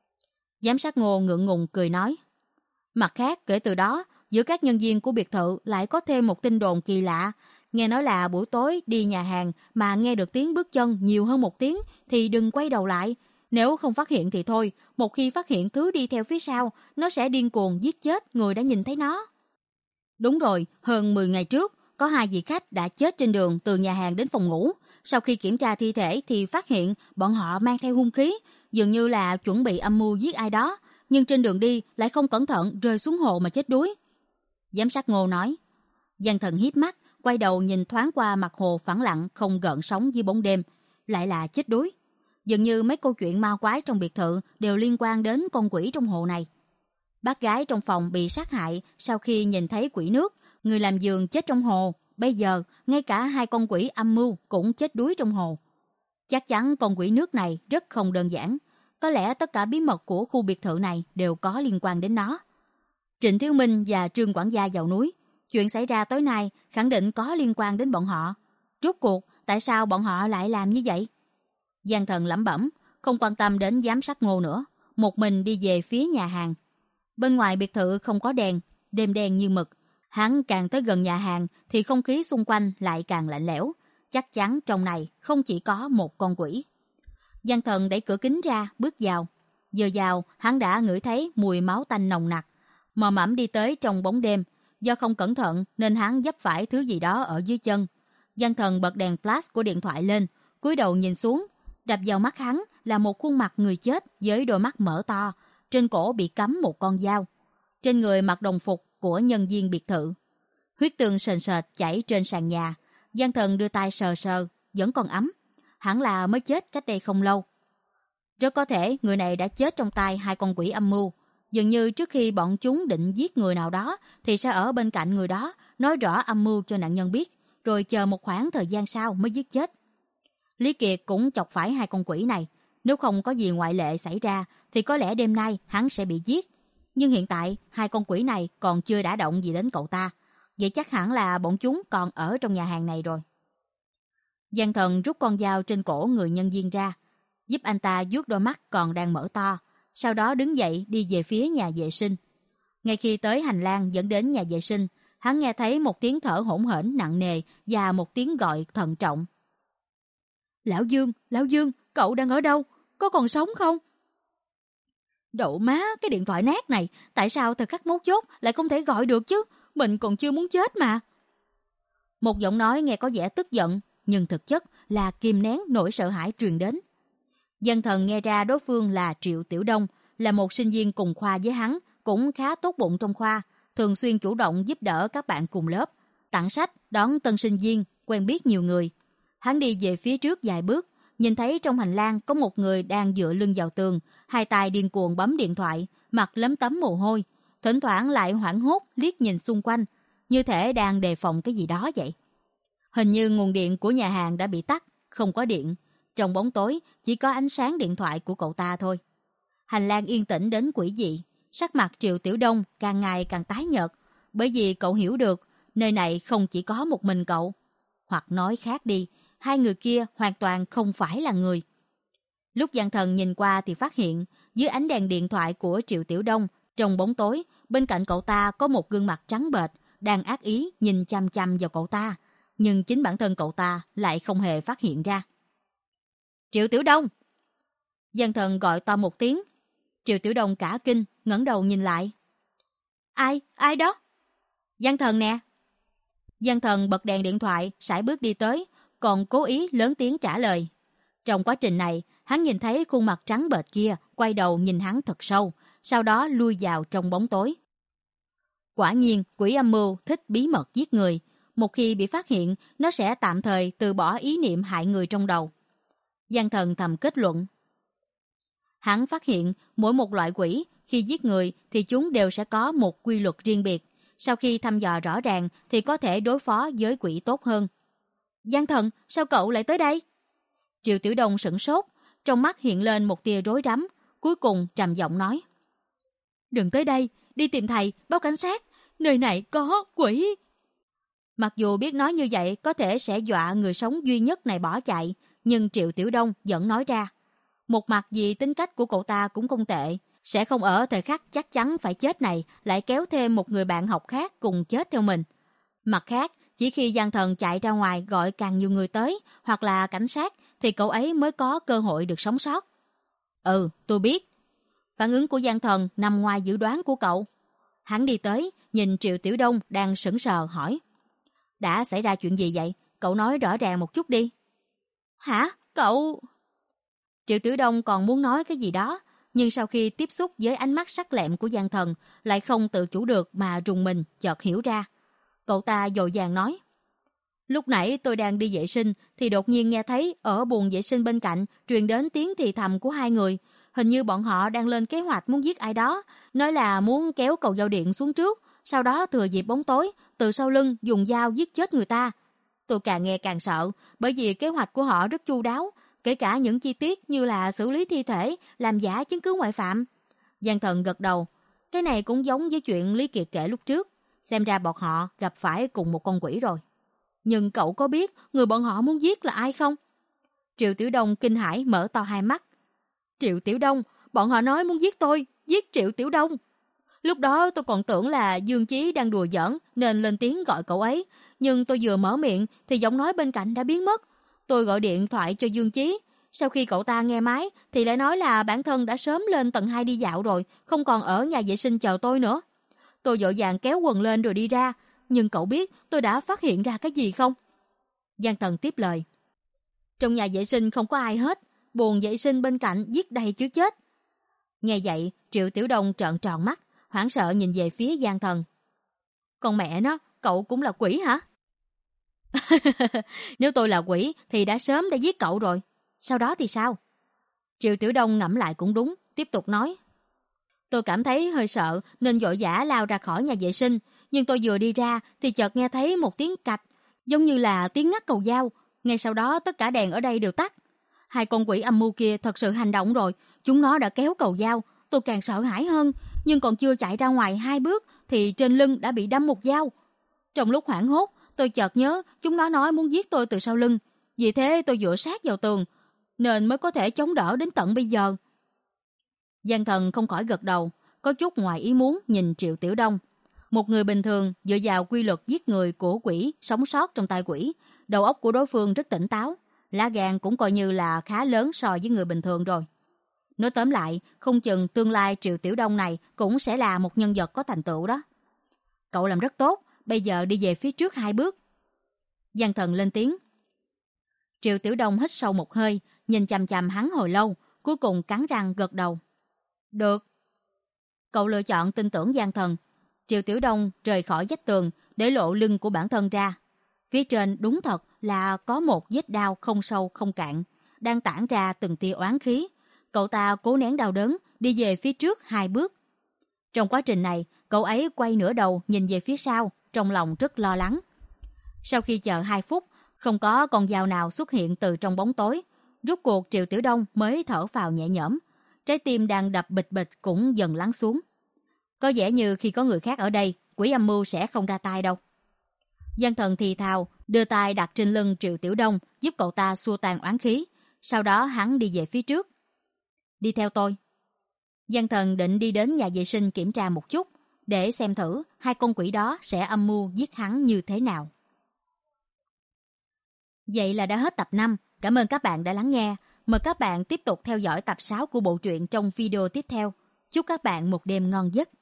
Speaker 1: Giám sát Ngô ngượng ngùng cười nói. Mặt khác, kể từ đó, giữa các nhân viên của biệt thự lại có thêm một tin đồn kỳ lạ. Nghe nói là buổi tối đi nhà hàng mà nghe được tiếng bước chân nhiều hơn một tiếng thì đừng quay đầu lại. Nếu không phát hiện thì thôi, một khi phát hiện thứ đi theo phía sau, nó sẽ điên cuồng giết chết người đã nhìn thấy nó. Đúng rồi, hơn mười ngày trước, có hai vị khách đã chết trên đường từ nhà hàng đến phòng ngủ. Sau khi kiểm tra thi thể thì phát hiện bọn họ mang theo hung khí, dường như là chuẩn bị âm mưu giết ai đó. nhưng trên đường đi lại không cẩn thận rơi xuống hồ mà chết đuối. Giám sát Ngô nói. Giang Thần híp mắt, quay đầu nhìn thoáng qua mặt hồ phẳng lặng không gợn sóng dưới bóng đêm, lại là chết đuối. Dường như mấy câu chuyện ma quái trong biệt thự đều liên quan đến con quỷ trong hồ này. Bác gái trong phòng bị sát hại sau khi nhìn thấy quỷ nước, người làm giường chết trong hồ, bây giờ ngay cả hai con quỷ âm mưu cũng chết đuối trong hồ. Chắc chắn con quỷ nước này rất không đơn giản, có lẽ tất cả bí mật của khu biệt thự này đều có liên quan đến nó. Trịnh Thiếu Minh và Trương quản gia vào núi, chuyện xảy ra tối nay khẳng định có liên quan đến bọn họ. Rốt cuộc, tại sao bọn họ lại làm như vậy? Giang Thần lẩm bẩm, không quan tâm đến giám sát Ngô nữa, một mình đi về phía nhà hàng. Bên ngoài biệt thự không có đèn, đêm đen như mực. Hắn càng tới gần nhà hàng thì không khí xung quanh lại càng lạnh lẽo. Chắc chắn trong này không chỉ có một con quỷ. Giang Thần đẩy cửa kính ra, bước vào. Vừa vào, hắn đã ngửi thấy mùi máu tanh nồng nặc. Mò mẫm đi tới trong bóng đêm. Do không cẩn thận nên hắn vấp phải thứ gì đó ở dưới chân. Giang Thần bật đèn flash của điện thoại lên, cúi đầu nhìn xuống. Đập vào mắt hắn là một khuôn mặt người chết với đôi mắt mở to. Trên cổ bị cắm một con dao. Trên người mặc đồng phục của nhân viên biệt thự. Huyết tương sền sệt chảy trên sàn nhà. Giang Thần đưa tay sờ sờ, vẫn còn ấm. Hẳn là mới chết cách đây không lâu. Rất có thể người này đã chết trong tay hai con quỷ âm mưu. Dường như trước khi bọn chúng định giết người nào đó thì sẽ ở bên cạnh người đó, nói rõ âm mưu cho nạn nhân biết, rồi chờ một khoảng thời gian sau mới giết chết. Lý Kiệt cũng chọc phải hai con quỷ này. Nếu không có gì ngoại lệ xảy ra thì có lẽ đêm nay hắn sẽ bị giết. Nhưng hiện tại hai con quỷ này còn chưa đả động gì đến cậu ta. Vậy chắc hẳn là bọn chúng còn ở trong nhà hàng này rồi. Giang Thần rút con dao trên cổ người nhân viên ra, giúp anh ta vuốt đôi mắt còn đang mở to. Sau đó đứng dậy đi về phía nhà vệ sinh. Ngay khi tới hành lang dẫn đến nhà vệ sinh, hắn nghe thấy một tiếng thở hổn hển nặng nề và một tiếng gọi thận trọng. Lão Dương, Lão Dương, cậu đang ở đâu? Có còn sống không? Đậu má, cái điện thoại nát này, tại sao thời khắc mấu chốt lại không thể gọi được chứ? Mình còn chưa muốn chết mà. Một giọng nói nghe có vẻ tức giận, nhưng thực chất là kìm nén nỗi sợ hãi truyền đến. Giang Thần nghe ra đối phương là Triệu Tiểu Đông, là một sinh viên cùng khoa với hắn, cũng khá tốt bụng trong khoa, thường xuyên chủ động giúp đỡ các bạn cùng lớp, tặng sách, đón tân sinh viên, quen biết nhiều người. Hắn đi về phía trước vài bước, nhìn thấy trong hành lang có một người đang dựa lưng vào tường, hai tay điên cuồng bấm điện thoại, mặt lấm tấm mồ hôi, thỉnh thoảng lại hoảng hốt liếc nhìn xung quanh, như thể đang đề phòng cái gì đó vậy. Hình như nguồn điện của nhà hàng đã bị tắt, không có điện. Trong bóng tối chỉ có ánh sáng điện thoại của cậu ta thôi. Hành lang yên tĩnh đến quỷ dị, sắc mặt Triệu Tiểu Đông càng ngày càng tái nhợt, bởi vì cậu hiểu được nơi này không chỉ có một mình cậu. Hoặc nói khác đi, hai người kia hoàn toàn không phải là người. Lúc Giang Thần nhìn qua thì phát hiện dưới ánh đèn điện thoại của Triệu Tiểu Đông, trong bóng tối bên cạnh cậu ta có một gương mặt trắng bệch đang ác ý nhìn chăm chăm vào cậu ta, nhưng chính bản thân cậu ta lại không hề phát hiện ra. Triệu Tiểu Đông! Giang Thần gọi to một tiếng. Triệu Tiểu Đông cả kinh, ngẩng đầu nhìn lại. Ai? Ai đó? Giang Thần nè. Giang Thần bật đèn điện thoại, sải bước đi tới, còn cố ý lớn tiếng trả lời. Trong quá trình này, hắn nhìn thấy khuôn mặt trắng bệch kia quay đầu nhìn hắn thật sâu, sau đó lui vào trong bóng tối. Quả nhiên, quỷ âm mưu thích bí mật giết người. Một khi bị phát hiện, nó sẽ tạm thời từ bỏ ý niệm hại người trong đầu. Giang Thần thầm kết luận. Hắn phát hiện mỗi một loại quỷ khi giết người thì chúng đều sẽ có một quy luật riêng biệt. Sau khi thăm dò rõ ràng thì có thể đối phó với quỷ tốt hơn. Giang Thần, sao cậu lại tới đây? Triệu Tiểu Đông sửng sốt, trong mắt hiện lên một tia rối rắm, cuối cùng trầm giọng nói. Đừng tới đây, đi tìm thầy, báo cảnh sát, nơi này có quỷ. Mặc dù biết nói như vậy có thể sẽ dọa người sống duy nhất này bỏ chạy, nhưng Triệu Tiểu Đông vẫn nói ra. Một mặt vì tính cách của cậu ta cũng không tệ, sẽ không ở thời khắc chắc chắn phải chết này lại kéo thêm một người bạn học khác cùng chết theo mình. Mặt khác, chỉ khi Giang Thần chạy ra ngoài gọi càng nhiều người tới hoặc là cảnh sát thì cậu ấy mới có cơ hội được sống sót. Ừ, tôi biết. Phản ứng của Giang Thần nằm ngoài dự đoán của cậu. Hắn đi tới, nhìn Triệu Tiểu Đông đang sững sờ hỏi. Đã xảy ra chuyện gì vậy? Cậu nói rõ ràng một chút đi. Hả? Cậu... Triệu Tiểu Đông còn muốn nói cái gì đó, nhưng sau khi tiếp xúc với ánh mắt sắc lẹm của Giang Thần lại không tự chủ được mà rùng mình chợt hiểu ra. Cậu ta vội vàng nói: Lúc nãy tôi đang đi vệ sinh thì đột nhiên nghe thấy ở buồng vệ sinh bên cạnh truyền đến tiếng thì thầm của hai người. Hình như bọn họ đang lên kế hoạch muốn giết ai đó, nói là muốn kéo cầu dao điện xuống trước, sau đó thừa dịp bóng tối, từ sau lưng dùng dao giết chết người ta. Tôi càng nghe càng sợ, bởi vì kế hoạch của họ rất chu đáo, kể cả những chi tiết như là xử lý thi thể, làm giả chứng cứ ngoại phạm. Giang Thần gật đầu, cái này cũng giống với chuyện Lý Kiệt kể lúc trước, xem ra bọn họ gặp phải cùng một con quỷ rồi. Nhưng cậu có biết người bọn họ muốn giết là ai không? Triệu Tiểu Đông kinh hãi mở to hai mắt. Triệu Tiểu Đông, bọn họ nói muốn giết tôi, giết Triệu Tiểu Đông. Lúc đó tôi còn tưởng là Dương Chí đang đùa giỡn nên lên tiếng gọi cậu ấy, nhưng tôi vừa mở miệng thì giọng nói bên cạnh đã biến mất. Tôi gọi điện thoại cho Dương Chí, sau khi cậu ta nghe máy thì lại nói là bản thân đã sớm lên tầng hai đi dạo rồi, không còn ở nhà vệ sinh chờ tôi nữa. Tôi vội vàng kéo quần lên rồi đi ra, nhưng cậu biết tôi đã phát hiện ra cái gì không? Giang Thần tiếp lời. Trong nhà vệ sinh không có ai hết, buồng vệ sinh bên cạnh viết đầy chữ chết. Nghe vậy, Triệu Tiểu Đông trợn tròn mắt, hoảng sợ nhìn về phía Giang Thần. Con mẹ nó, cậu cũng là quỷ hả? Nếu tôi là quỷ thì đã sớm đã giết cậu rồi. Sau đó thì sao? Triệu Tiểu Đông ngẫm lại cũng đúng, tiếp tục nói. Tôi cảm thấy hơi sợ nên vội vã lao ra khỏi nhà vệ sinh, nhưng tôi vừa đi ra thì chợt nghe thấy một tiếng cạch, giống như là tiếng ngắt cầu dao. Ngay sau đó tất cả đèn ở đây đều tắt. Hai con quỷ âm mưu kia thật sự hành động rồi, chúng nó đã kéo cầu dao. Tôi càng sợ hãi hơn, nhưng còn chưa chạy ra ngoài hai bước thì trên lưng đã bị đâm một dao. Trong lúc hoảng hốt, tôi chợt nhớ chúng nó nói muốn giết tôi từ sau lưng, vì thế tôi dựa sát vào tường nên mới có thể chống đỡ đến tận bây giờ. Giang Thần không khỏi gật đầu, có chút ngoài ý muốn nhìn Triệu Tiểu Đông. Một người bình thường dựa vào quy luật giết người của quỷ sống sót trong tay quỷ, đầu óc của đối phương rất tỉnh táo, lá gan cũng coi như là khá lớn so với người bình thường rồi. Nói tóm lại, không chừng tương lai Triệu Tiểu Đông này cũng sẽ là một nhân vật có thành tựu đó. Cậu làm rất tốt, bây giờ đi về phía trước hai bước. Giang Thần lên tiếng. Triệu Tiểu Đông hít sâu một hơi, nhìn chằm chằm hắn hồi lâu, cuối cùng cắn răng gật đầu. Được. Cậu lựa chọn tin tưởng Giang Thần. Triệu Tiểu Đông rời khỏi vách tường, để lộ lưng của bản thân ra. Phía trên đúng thật là có một vết đao không sâu không cạn, đang tản ra từng tia oán khí. Cậu ta cố nén đau đớn, đi về phía trước hai bước. Trong quá trình này, cậu ấy quay nửa đầu nhìn về phía sau, trong lòng rất lo lắng. Sau khi chờ hai phút, không có con dao nào xuất hiện từ trong bóng tối. Rốt cuộc Triệu Tiểu Đông mới thở phào nhẹ nhõm. Trái tim đang đập bịch bịch cũng dần lắng xuống. Có vẻ như khi có người khác ở đây, quỷ âm mưu sẽ không ra tay đâu. Giang Thần thì thào, đưa tay đặt trên lưng Triệu Tiểu Đông, giúp cậu ta xua tan oán khí. Sau đó hắn đi về phía trước. Đi theo tôi. Giang Thần định đi đến nhà vệ sinh kiểm tra một chút, để xem thử hai con quỷ đó sẽ âm mưu giết hắn như thế nào. Vậy là đã hết tập năm. Cảm ơn các bạn đã lắng nghe. Mời các bạn tiếp tục theo dõi tập sáu của bộ truyện trong video tiếp theo. Chúc các bạn một đêm ngon giấc.